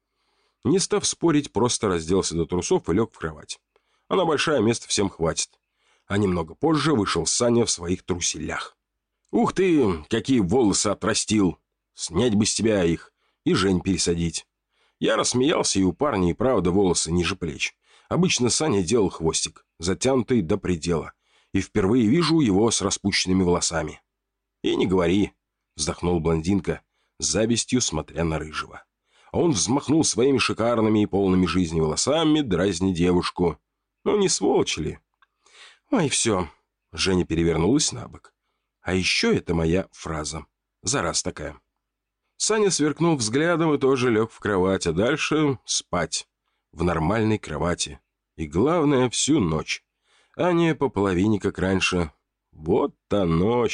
Не став спорить, просто разделся до трусов и лег в кровать. Она большая, места всем хватит. А немного позже вышел Саня в своих труселях. «Ух ты, какие волосы отрастил! Снять бы с тебя их и Жень пересадить». Я рассмеялся, и у парня и правда волосы ниже плеч. Обычно Саня делал хвостик, затянутый до предела. И впервые вижу его с распущенными волосами. «И не говори», — вздохнул блондинка, с завистью смотря на рыжего. А он взмахнул своими шикарными и полными жизни волосами, дразня девушку. «Ну, не сволочь ли?» «Ой, все». Женя перевернулась на бок. «А еще это моя фраза. За раз такая». Саня сверкнул взглядом и тоже лег в кровать, а дальше спать. В нормальной кровати. И главное, всю ночь. А не по половине, как раньше. Вот оно,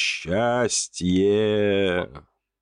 счастье!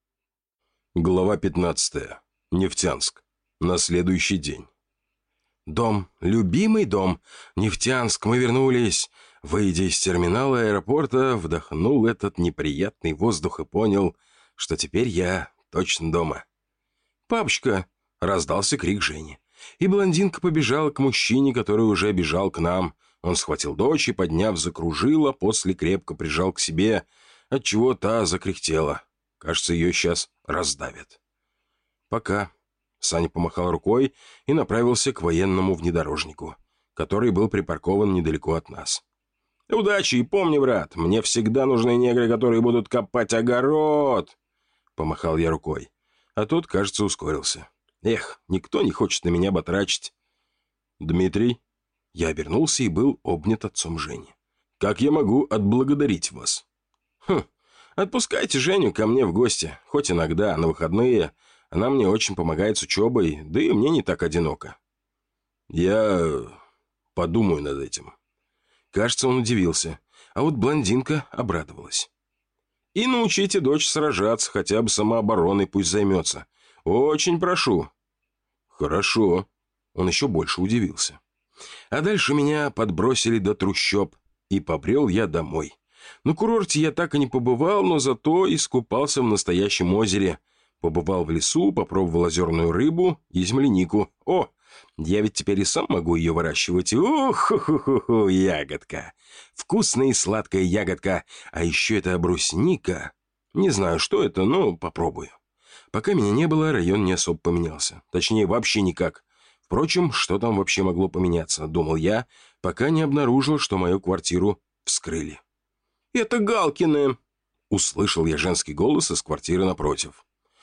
Глава пятнадцатая. Нефтянск. На следующий день. Дом, любимый дом. Нефтянск, мы вернулись. Выйдя из терминала аэропорта, вдохнул этот неприятный воздух и понял, что теперь я точно дома. «Папочка!» — раздался крик Жени. И блондинка побежала к мужчине, который уже бежал к нам. Он схватил дочь и, подняв, закружил, а после крепко прижал к себе, отчего та закряхтела. Кажется, ее сейчас раздавят. «Пока». Саня помахал рукой и направился к военному внедорожнику, который был припаркован недалеко от нас. «Удачи и помни, брат, мне всегда нужны негры, которые будут копать огород!» Помахал я рукой, а тот, кажется, ускорился. «Эх, никто не хочет на меня батрачить». «Дмитрий?» Я обернулся и был обнят отцом Жени. «Как я могу отблагодарить вас?» «Хм, отпускайте Женю ко мне в гости, хоть иногда, на выходные. Она мне очень помогает с учебой, да и мне не так одиноко». «Я подумаю над этим». Кажется, он удивился, а вот блондинка обрадовалась. «И научите дочь сражаться, хотя бы самообороной пусть займется. Очень прошу». «Хорошо». Он еще больше удивился. А дальше меня подбросили до трущоб, и побрел я домой. На курорте я так и не побывал, но зато искупался в настоящем озере. Побывал в лесу, попробовал озерную рыбу и землянику. О, я ведь теперь и сам могу ее выращивать. Ух-ху-ху-ху, ягодка. Вкусная и сладкая ягодка. А еще это брусника. Не знаю, что это, но попробую. Пока меня не было, район не особо поменялся. Точнее, вообще никак. Впрочем, что там вообще могло поменяться, думал я, пока не обнаружил, что мою квартиру вскрыли. это Галкины!» Услышал я женский голос из квартиры напротив.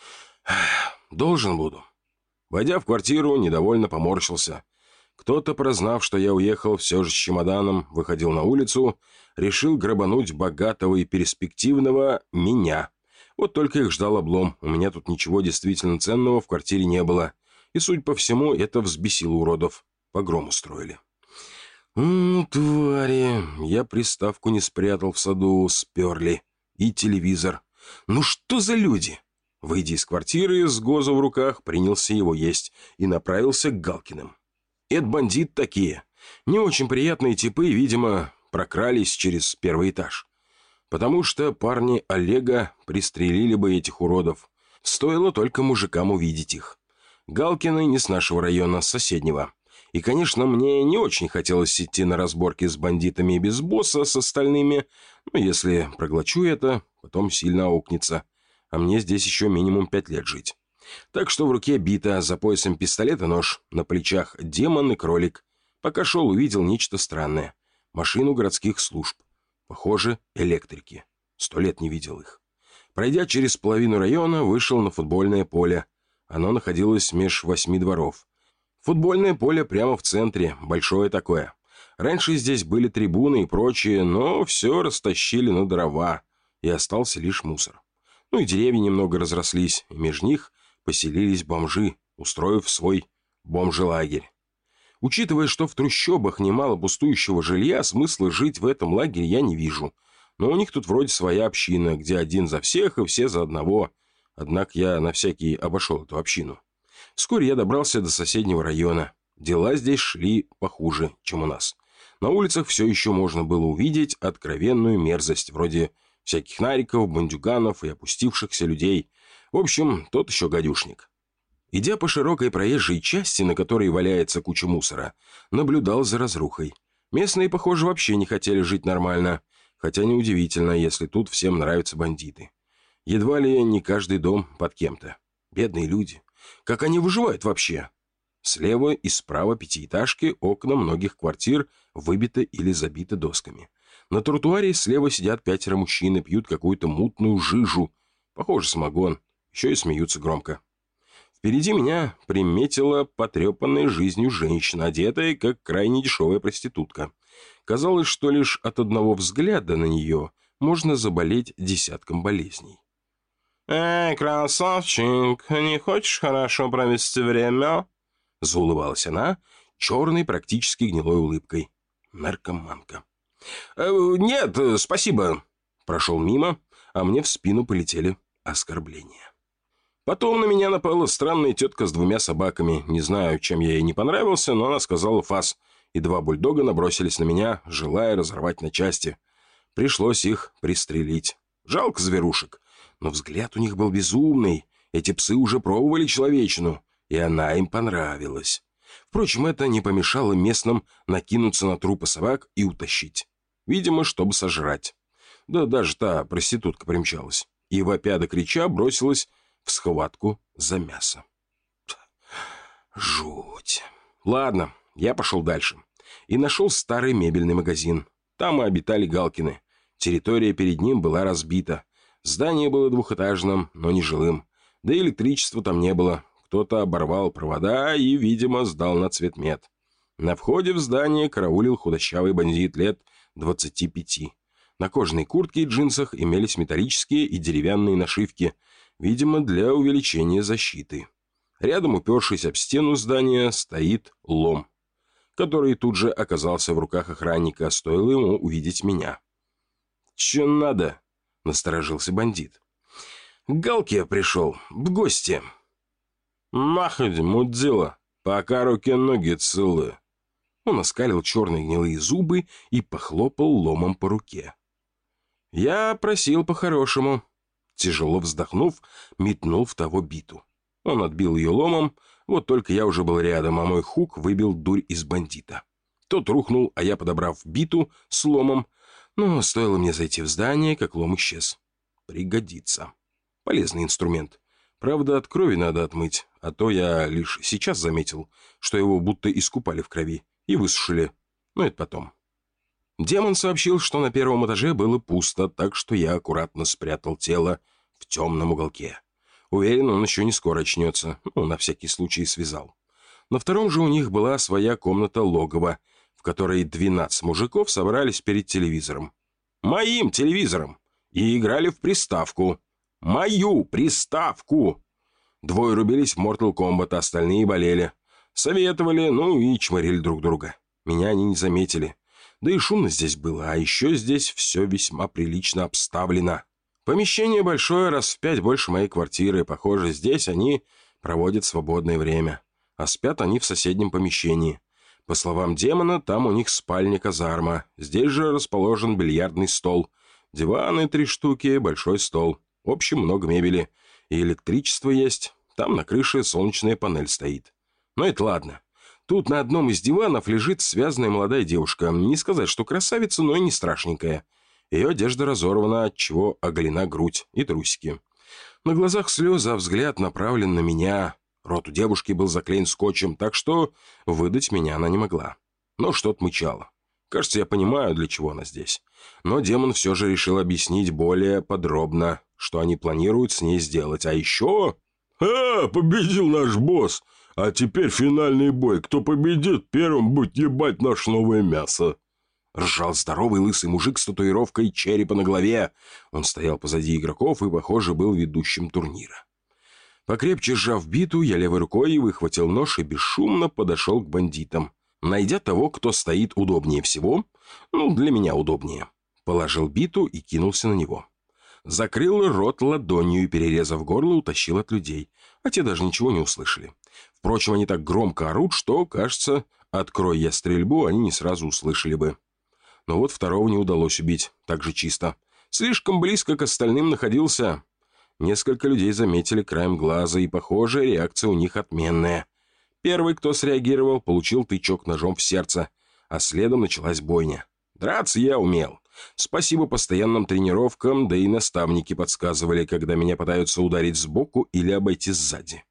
«Должен буду». Войдя в квартиру, недовольно поморщился. Кто-то, прознав, что я уехал все же с чемоданом, выходил на улицу, решил грабануть богатого и перспективного меня. Вот только их ждал облом. У меня тут ничего действительно ценного в квартире не было. И, судя по всему, это взбесило уродов. Погром устроили. «М-м, твари, я приставку не спрятал в саду, сперли. И телевизор. Ну что за люди?» Выйдя из квартиры, с гозу в руках, принялся его есть и направился к Галкиным. Это бандит такие. Не очень приятные типы, видимо, прокрались через первый этаж. Потому что парни Олега пристрелили бы этих уродов. Стоило только мужикам увидеть их. Галкины не с нашего района, с соседнего. И, конечно, мне не очень хотелось идти на разборки с бандитами без босса, с остальными. Но если проглочу это, потом сильно аукнется. А мне здесь еще минимум пять лет жить. Так что в руке бита, за поясом пистолет и нож, на плечах демон и кролик. Пока шел, увидел нечто странное. Машину городских служб. Похоже, электрики. Сто лет не видел их. Пройдя через половину района, вышел на футбольное поле. Оно находилось меж восьми дворов. Футбольное поле прямо в центре, большое такое. Раньше здесь были трибуны и прочее, но все растащили на дрова, и остался лишь мусор. Ну и деревья немного разрослись, и между них поселились бомжи, устроив свой бомжелагерь. Учитывая, что в трущобах немало пустующего жилья, смысла жить в этом лагере я не вижу. Но у них тут вроде своя община, где один за всех и все за одного. Однако я на всякий обошел эту общину. Вскоре я добрался до соседнего района. Дела здесь шли похуже, чем у нас. На улицах все еще можно было увидеть откровенную мерзость, вроде всяких нариков, бандюганов и опустившихся людей. В общем, тот еще гадюшник. Идя по широкой проезжей части, на которой валяется куча мусора, наблюдал за разрухой. Местные, похоже, вообще не хотели жить нормально. Хотя неудивительно, если тут всем нравятся бандиты. Едва ли не каждый дом под кем-то. Бедные люди. Как они выживают вообще? Слева и справа пятиэтажки, окна многих квартир выбиты или забиты досками. На тротуаре слева сидят пятеро мужчин и пьют какую-то мутную жижу. Похоже, самогон. Еще и смеются громко. Впереди меня приметила потрепанная жизнью женщина, одетая как крайне дешевая проститутка. Казалось, что лишь от одного взгляда на нее можно заболеть десятком болезней. «Эй, красавчик, не хочешь хорошо провести время?» Заулыбалась она, черной, практически гнилой улыбкой. Наркоманка. «Э, «Нет, спасибо». Прошел мимо, а мне в спину полетели оскорбления. Потом на меня напала странная тетка с двумя собаками. Не знаю, чем я ей не понравился, но она сказала фас, и два бульдога набросились на меня, желая разорвать на части. Пришлось их пристрелить. Жалко зверушек, но взгляд у них был безумный. Эти псы уже пробовали человечину, и она им понравилась. Впрочем, это не помешало местным накинуться на трупы собак и утащить. Видимо, чтобы сожрать. Да даже та проститутка примчалась. И вопя да крича бросилась в схватку за мясо. Жуть. Ладно, я пошел дальше. И нашел старый мебельный магазин. Там и обитали Галкины. Территория перед ним была разбита. Здание было двухэтажным, но не жилым. Да и электричества там не было. Кто-то оборвал провода и, видимо, сдал на цветмет. На входе в здание караулил худощавый бандит лет двадцати пяти. На кожаной куртке и джинсах имелись металлические и деревянные нашивки, видимо, для увеличения защиты. Рядом, упершись об стену здания, стоит лом, который тут же оказался в руках охранника, стоило ему увидеть меня. «Че надо?» — насторожился бандит. «К Галке пришел, в гости». «Нахуй, мудила, пока руки-ноги целы». Он оскалил черные гнилые зубы и похлопал ломом по руке. Я просил по-хорошему. Тяжело вздохнув, метнул в того биту. Он отбил ее ломом, вот только я уже был рядом, а мой хук выбил дурь из бандита. Тот рухнул, а я, подобрав биту с ломом, но стоило мне зайти в здание, как лом исчез. Пригодится. Полезный инструмент. Правда, от крови надо отмыть, а то я лишь сейчас заметил, что его будто искупали в крови и высушили. Но это потом. Демон сообщил, что на первом этаже было пусто, так что я аккуратно спрятал тело в темном уголке. Уверен, он еще не скоро очнется, ну, на всякий случай связал. На втором же у них была своя комната-логово, в которой двенадцать мужиков собрались перед телевизором. Моим телевизором! И играли в приставку. Мою приставку! Двое рубились в Mortal Kombat, остальные болели. Советовали, ну и чморили друг друга. Меня они не заметили. Да и шумно здесь было, а еще здесь все весьма прилично обставлено. Помещение большое, раз в пять больше моей квартиры. Похоже, здесь они проводят свободное время. А спят они в соседнем помещении. По словам демона, там у них спальня-казарма. Здесь же расположен бильярдный стол. Диваны три штуки, большой стол. В общем, много мебели. И электричество есть. Там на крыше солнечная панель стоит. Но это ладно. Тут на одном из диванов лежит связанная молодая девушка. Не сказать, что красавица, но и не страшненькая. Ее одежда разорвана, отчего оголена грудь и трусики. На глазах слезы, а взгляд направлен на меня. Рот у девушки был заклеен скотчем, так что выдать меня она не могла. Но что-то мычала. Кажется, я понимаю, для чего она здесь. Но демон все же решил объяснить более подробно, что они планируют с ней сделать. А еще... «А, победил наш босс! А теперь финальный бой. Кто победит, первым будет ебать наше новое мясо!» Ржал здоровый лысый мужик с татуировкой черепа на голове. Он стоял позади игроков и, похоже, был ведущим турнира. Покрепче сжав биту, я левой рукой выхватил нож и бесшумно подошел к бандитам. Найдя того, кто стоит удобнее всего, ну, для меня удобнее, положил биту и кинулся на него. Закрыл рот ладонью и, перерезав горло, утащил от людей, а те даже ничего не услышали. Впрочем, они так громко орут, что, кажется, открой я стрельбу, они не сразу услышали бы. Но вот второго не удалось убить, так же чисто. Слишком близко к остальным находился. Несколько людей заметили краем глаза, и, похоже, реакция у них отменная. Первый, кто среагировал, получил тычок ножом в сердце, а следом началась бойня. Драться я умел. Спасибо постоянным тренировкам, да и наставники подсказывали, когда меня пытаются ударить сбоку или обойти сзади.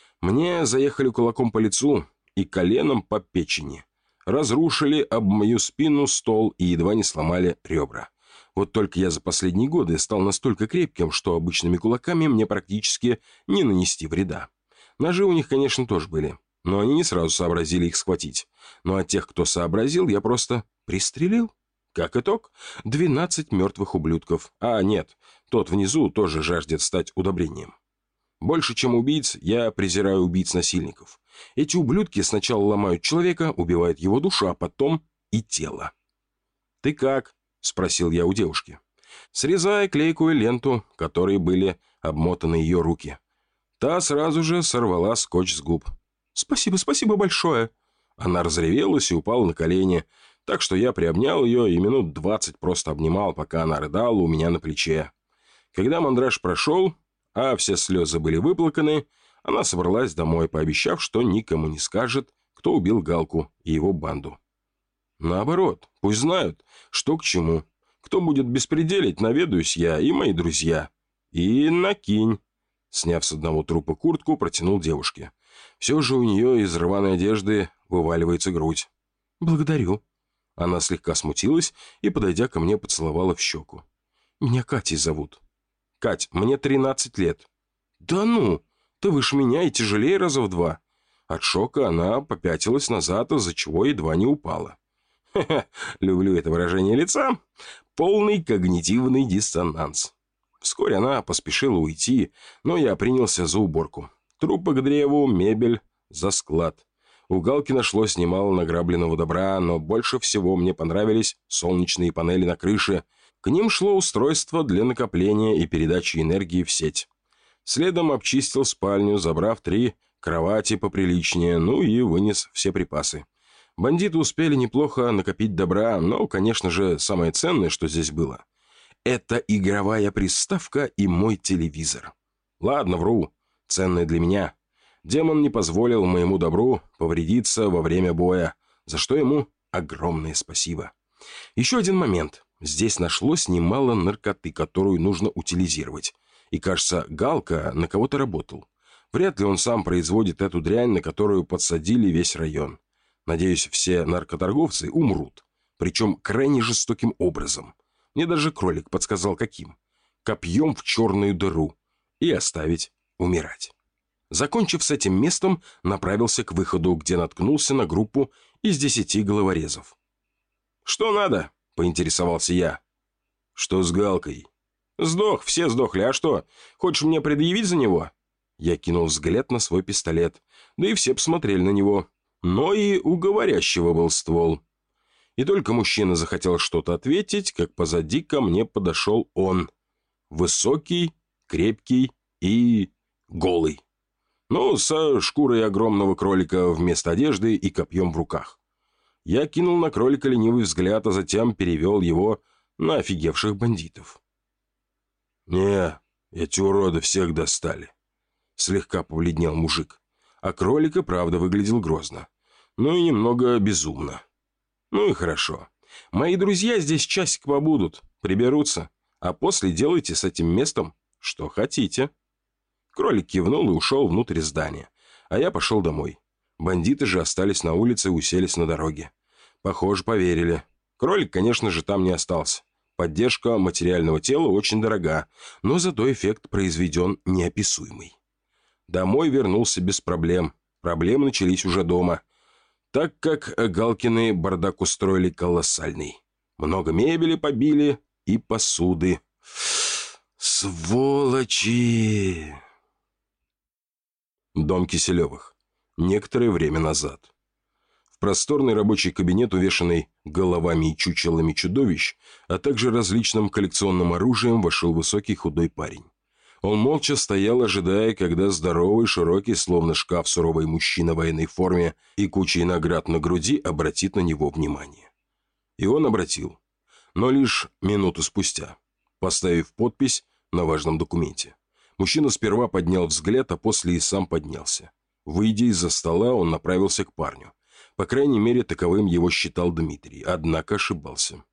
Мне заехали кулаком по лицу и коленом по печени. Разрушили об мою спину стол и едва не сломали ребра. Вот только я за последние годы стал настолько крепким, что обычными кулаками мне практически не нанести вреда. Ножи у них, конечно, тоже были, но они не сразу сообразили их схватить. Ну а тех, кто сообразил, я просто пристрелил. Как итог, двенадцать мертвых ублюдков. А нет, тот внизу тоже жаждет стать удобрением. Больше, чем убийц, я презираю убийц-насильников. Эти ублюдки сначала ломают человека, убивают его душу, а потом и тело. «Ты как?» – спросил я у девушки, срезая клейкую ленту, которой были обмотаны ее руки. Та сразу же сорвала скотч с губ. «Спасибо, спасибо большое!» Она разревелась и упала на колени, так что я приобнял ее и минут двадцать просто обнимал, пока она рыдала у меня на плече. Когда мандраж прошел, а все слезы были выплаканы, она собралась домой, пообещав, что никому не скажет, кто убил Галку и его банду. Наоборот, пусть знают, что к чему. Кто будет беспределить, наведаюсь я и мои друзья. И накинь. Сняв с одного трупа куртку, протянул девушке. Все же у нее из рваной одежды вываливается грудь. «Благодарю». Она слегка смутилась и, подойдя ко мне, поцеловала в щеку. «Меня Катей зовут». «Кать, мне тринадцать лет». «Да ну, ты выше меня и тяжелее раза в два». От шока она попятилась назад, из-за чего едва не упала. Ха-ха, люблю это выражение лица. Полный когнитивный диссонанс. Вскоре она поспешила уйти, но я принялся за уборку. Трупы к древу, мебель, за склад. У Галки нашлось немало награбленного добра, но больше всего мне понравились солнечные панели на крыше. К ним шло устройство для накопления и передачи энергии в сеть. Следом обчистил спальню, забрав три кровати поприличнее, ну и вынес все припасы. Бандиты успели неплохо накопить добра, но, конечно же, самое ценное, что здесь было, это игровая приставка и мой телевизор. Ладно, вру, ценное для меня. Демон не позволил моему добру повредиться во время боя, за что ему огромное спасибо. Еще один момент. Здесь нашлось немало наркоты, которую нужно утилизировать. И, кажется, Галка на кого-то работал. Вряд ли он сам производит эту дрянь, на которую подсадили весь район. Надеюсь, все наркоторговцы умрут, причем крайне жестоким образом. Мне даже кролик подсказал каким. Копьем в черную дыру и оставить умирать. Закончив с этим местом, направился к выходу, где наткнулся на группу из десяти головорезов. «Что надо?» — поинтересовался я. «Что с Галкой?» «Сдох, все сдохли, а что? Хочешь мне предъявить за него?» Я кинул взгляд на свой пистолет, да и все посмотрели на него. Но и у говорящего был ствол. И только мужчина захотел что-то ответить, как позади ко мне подошел он. Высокий, крепкий и голый. Ну, со шкурой огромного кролика вместо одежды и копьем в руках. Я кинул на кролика ленивый взгляд, а затем перевел его на офигевших бандитов. «Не, эти уроды всех достали», — слегка побледнел мужик. А кролик и правда выглядел грозно, но и немного безумно. «Ну и хорошо. Мои друзья здесь часик побудут, приберутся, а после делайте с этим местом что хотите». Кролик кивнул и ушел внутрь здания, а я пошел домой. Бандиты же остались на улице и уселись на дороге. Похоже, поверили. Кролик, конечно же, там не остался. Поддержка материального тела очень дорога, но зато эффект произведен неописуемый. Домой вернулся без проблем. Проблемы начались уже дома, так как Галкины бардак устроили колоссальный. Много мебели побили и посуды. Сволочи! Дом Киселевых. Некоторое время назад. В просторный рабочий кабинет, увешанный головами и чучелами чудовищ, а также различным коллекционным оружием, вошел высокий худой парень. Он молча стоял, ожидая, когда здоровый, широкий, словно шкаф, суровый мужчина в военной форме и кучей наград на груди обратит на него внимание. И он обратил, но лишь минуту спустя, поставив подпись на важном документе. Мужчина сперва поднял взгляд, а после и сам поднялся. Выйдя из-за стола, он направился к парню. По крайней мере, таковым его считал Дмитрий, однако ошибался.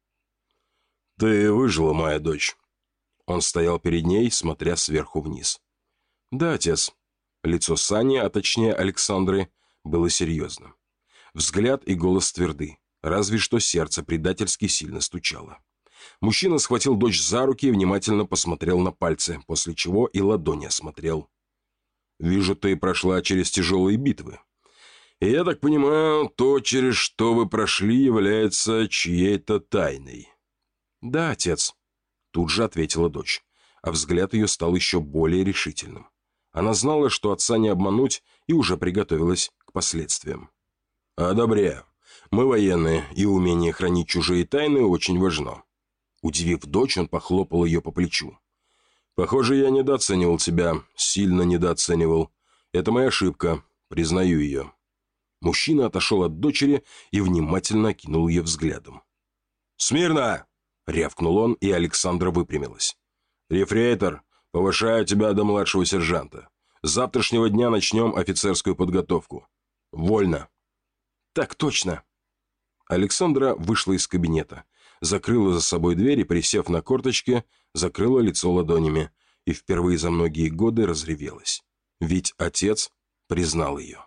«Ты выжила, моя дочь». Он стоял перед ней, смотря сверху вниз. «Да, отец». Лицо Сани, а точнее Александры, было серьезным. Взгляд и голос тверды, разве что сердце предательски сильно стучало. Мужчина схватил дочь за руки и внимательно посмотрел на пальцы, после чего и ладони осмотрел. «Вижу, ты прошла через тяжелые битвы. И я так понимаю, то, через что вы прошли, является чьей-то тайной». «Да, отец», — тут же ответила дочь, а взгляд ее стал еще более решительным. Она знала, что отца не обмануть, и уже приготовилась к последствиям. «Одобряю. Мы военные, и умение хранить чужие тайны очень важно». Удивив дочь, он похлопал ее по плечу. «Похоже, я недооценивал тебя, сильно недооценивал. Это моя ошибка, признаю ее». Мужчина отошел от дочери и внимательно окинул ее взглядом. «Смирно!» — рявкнул он, и Александра выпрямилась. «Рефрейтор, повышаю тебя до младшего сержанта. С завтрашнего дня начнем офицерскую подготовку. Вольно». «Так точно». Александра вышла из кабинета, закрыла за собой дверь и, присев на корточки, закрыла лицо ладонями и впервые за многие годы разревелась. Ведь отец признал ее.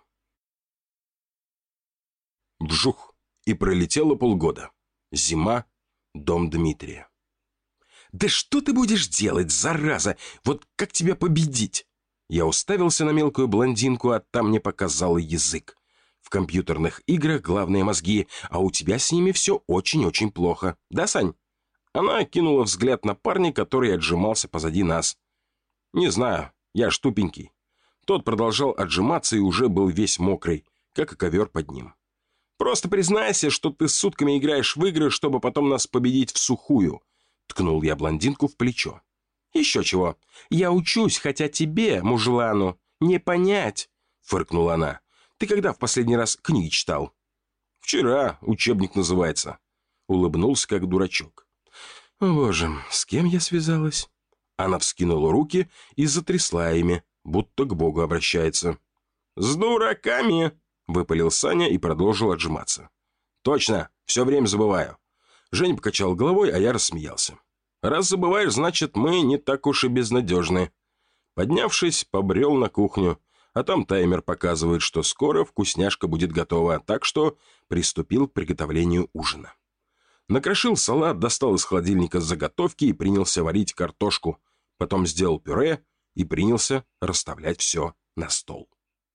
Вжух! И пролетело полгода. Зима, дом Дмитрия. «Да что ты будешь делать, зараза? Вот как тебя победить?» Я уставился на мелкую блондинку, а та мне показала язык. В компьютерных играх главные мозги, а у тебя с ними все очень-очень плохо. Да, Сань?» Она кинула взгляд на парня, который отжимался позади нас. «Не знаю, я ж тупенький». Тот продолжал отжиматься и уже был весь мокрый, как и ковер под ним. «Просто признайся, что ты сутками играешь в игры, чтобы потом нас победить в сухую», — ткнул я блондинку в плечо. «Еще чего. Я учусь, хотя тебе, мужлану, не понять», — фыркнула она. «Ты когда в последний раз книги читал?» «Вчера, учебник называется», — улыбнулся как дурачок. «О, боже, с кем я связалась?» Она вскинула руки и затрясла ими, будто к Богу обращается. «С дураками!» — выпалил Саня и продолжил отжиматься. «Точно, все время забываю». Женя покачал головой, а я рассмеялся. «Раз забываешь, значит, мы не так уж и безнадежны». Поднявшись, побрел на кухню, а там таймер показывает, что скоро вкусняшка будет готова, так что приступил к приготовлению ужина. Накрошил салат, достал из холодильника заготовки и принялся варить картошку. Потом сделал пюре и принялся расставлять все на стол.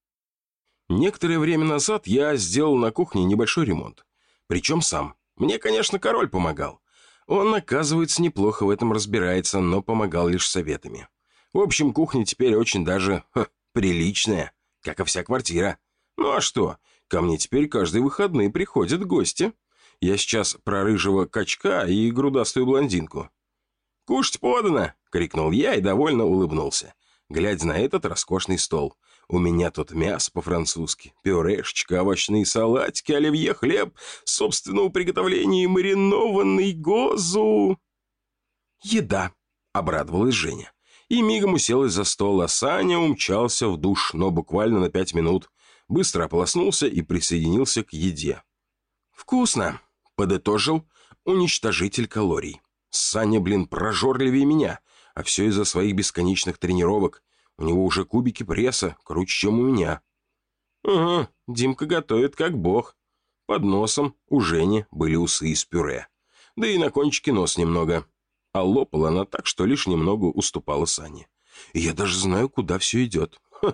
Некоторое время назад я сделал на кухне небольшой ремонт. Причем сам. Мне, конечно, король помогал. Он, оказывается, неплохо в этом разбирается, но помогал лишь советами. В общем, кухня теперь очень даже ха, приличная, как и вся квартира. Ну а что, ко мне теперь каждые выходные приходят гости. Я сейчас про рыжего качка и грудастую блондинку. «Кушать подано!» — крикнул я и довольно улыбнулся, глядя на этот роскошный стол. У меня тут мясо по-французски, пюрешечка, овощные салатики, оливье, хлеб собственного приготовления и маринованный гозу. «Еда!» — обрадовалась Женя. И мигом уселась за стол, а Саня умчался в душ, но буквально на пять минут. Быстро ополоснулся и присоединился к еде. «Вкусно!» — подытожил уничтожитель калорий. Саня, блин, прожорливее меня, а все из-за своих бесконечных тренировок. У него уже кубики пресса, круче, чем у меня. Ага, Димка готовит как бог. Под носом у Жени были усы из пюре. Да и на кончике нос немного. А лопала она так, что лишь немного уступала Сане. И я даже знаю, куда все идет. Ха.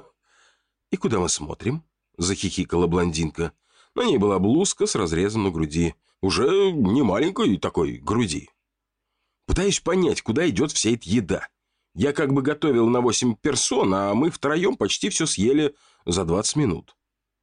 «И куда мы смотрим?» — захихикала блондинка. На ней была блузка с разрезом на груди. Уже не маленькой такой груди. Пытаюсь понять, куда идет вся эта еда. Я как бы готовил на восемь персон, а мы втроем почти все съели за двадцать минут.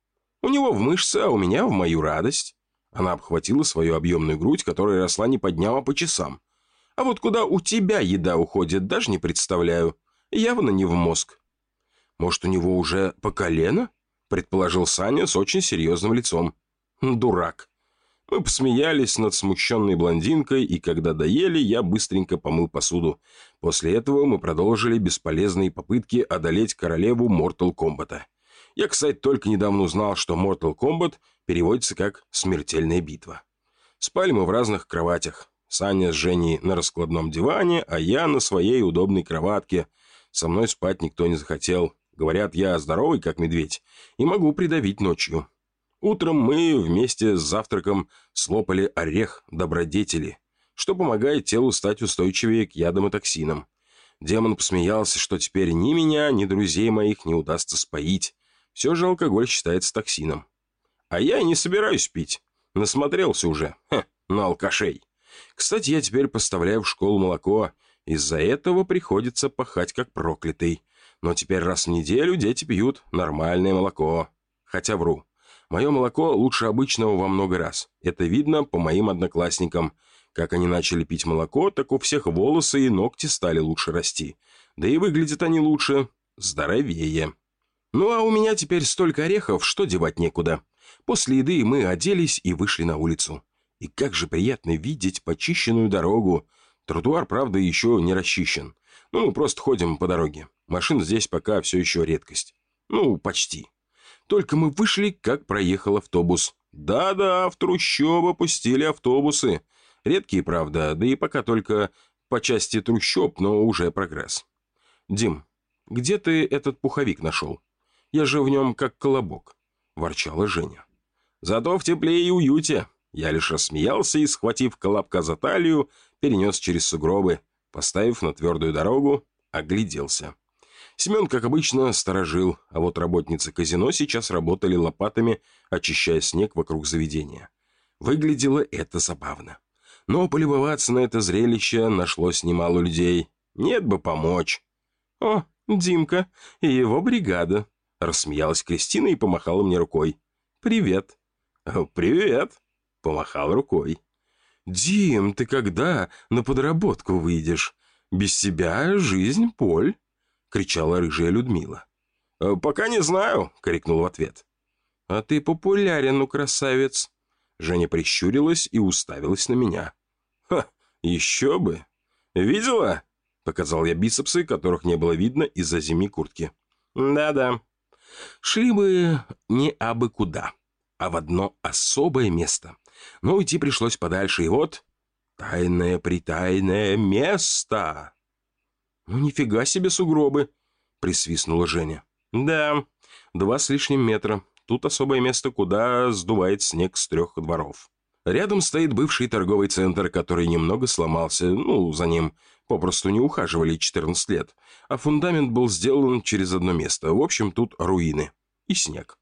У него в мышцы, а у меня в мою радость. Она обхватила свою объемную грудь, которая росла не по дням, а по часам. А вот куда у тебя еда уходит, даже не представляю. Явно не в мозг. Может, у него уже по колено? Предположил Саня с очень серьезным лицом. Дурак. Мы посмеялись над смущенной блондинкой, и когда доели, я быстренько помыл посуду. После этого мы продолжили бесполезные попытки одолеть королеву Mortal Kombat. Я, кстати, только недавно узнал, что Mortal Kombat переводится как «смертельная битва». Спали мы в разных кроватях. Саня с Женей на раскладном диване, а я на своей удобной кроватке. Со мной спать никто не захотел. Говорят, я здоровый, как медведь, и могу придавить ночью. Утром мы вместе с завтраком слопали орех добродетели, что помогает телу стать устойчивее к ядам и токсинам. Демон посмеялся, что теперь ни меня, ни друзей моих не удастся споить. Все же алкоголь считается токсином. А я и не собираюсь пить. Насмотрелся уже, ха, на алкашей. Кстати, я теперь поставляю в школу молоко. Из-за этого приходится пахать как проклятый. Но теперь раз в неделю дети пьют нормальное молоко. Хотя вру. Мое молоко лучше обычного во много раз. Это видно по моим одноклассникам. Как они начали пить молоко, так у всех волосы и ногти стали лучше расти. Да и выглядят они лучше, здоровее. Ну а у меня теперь столько орехов, что девать некуда. После еды мы оделись и вышли на улицу. И как же приятно видеть почищенную дорогу. Тротуар, правда, еще не расчищен. Ну, мы просто ходим по дороге. Машин здесь пока все еще редкость. Ну, почти. Только мы вышли, как проехал автобус. Да-да, в трущобы пустили автобусы. Редкие, правда, да и пока только по части трущоб, но уже прогресс. «Дим, где ты этот пуховик нашел? Я же в нем как колобок», – ворчала Женя. «Зато в тепле и уюте». Я лишь рассмеялся и, схватив колобка за талию, перенес через сугробы, поставив на твердую дорогу, огляделся. Семен, как обычно, сторожил, а вот работницы казино сейчас работали лопатами, очищая снег вокруг заведения. Выглядело это забавно. Но полюбоваться на это зрелище нашлось немало людей. Нет бы помочь. «О, Димка и его бригада», — рассмеялась Кристина и помахала мне рукой. «Привет». «Привет», — помахал рукой. «Дим, ты когда на подработку выйдешь? Без тебя жизнь поль», — кричала рыжая Людмила. «Пока не знаю», — крикнул в ответ. «А ты популярен, ну, красавец». Женя прищурилась и уставилась на меня. «Ха, еще бы! Видела?» — показал я бицепсы, которых не было видно из-за зимней куртки. «Да-да. Шли бы не абы куда, а в одно особое место. Но уйти пришлось подальше, и вот тайное-притайное место». «Ну, нифига себе сугробы!» — присвистнула Женя. «Да, два с лишним метра. Тут особое место, куда сдувает снег с трех дворов». Рядом стоит бывший торговый центр, который немного сломался, ну, за ним попросту не ухаживали четырнадцать лет, а фундамент был сделан через одно место. В общем, тут руины и снег.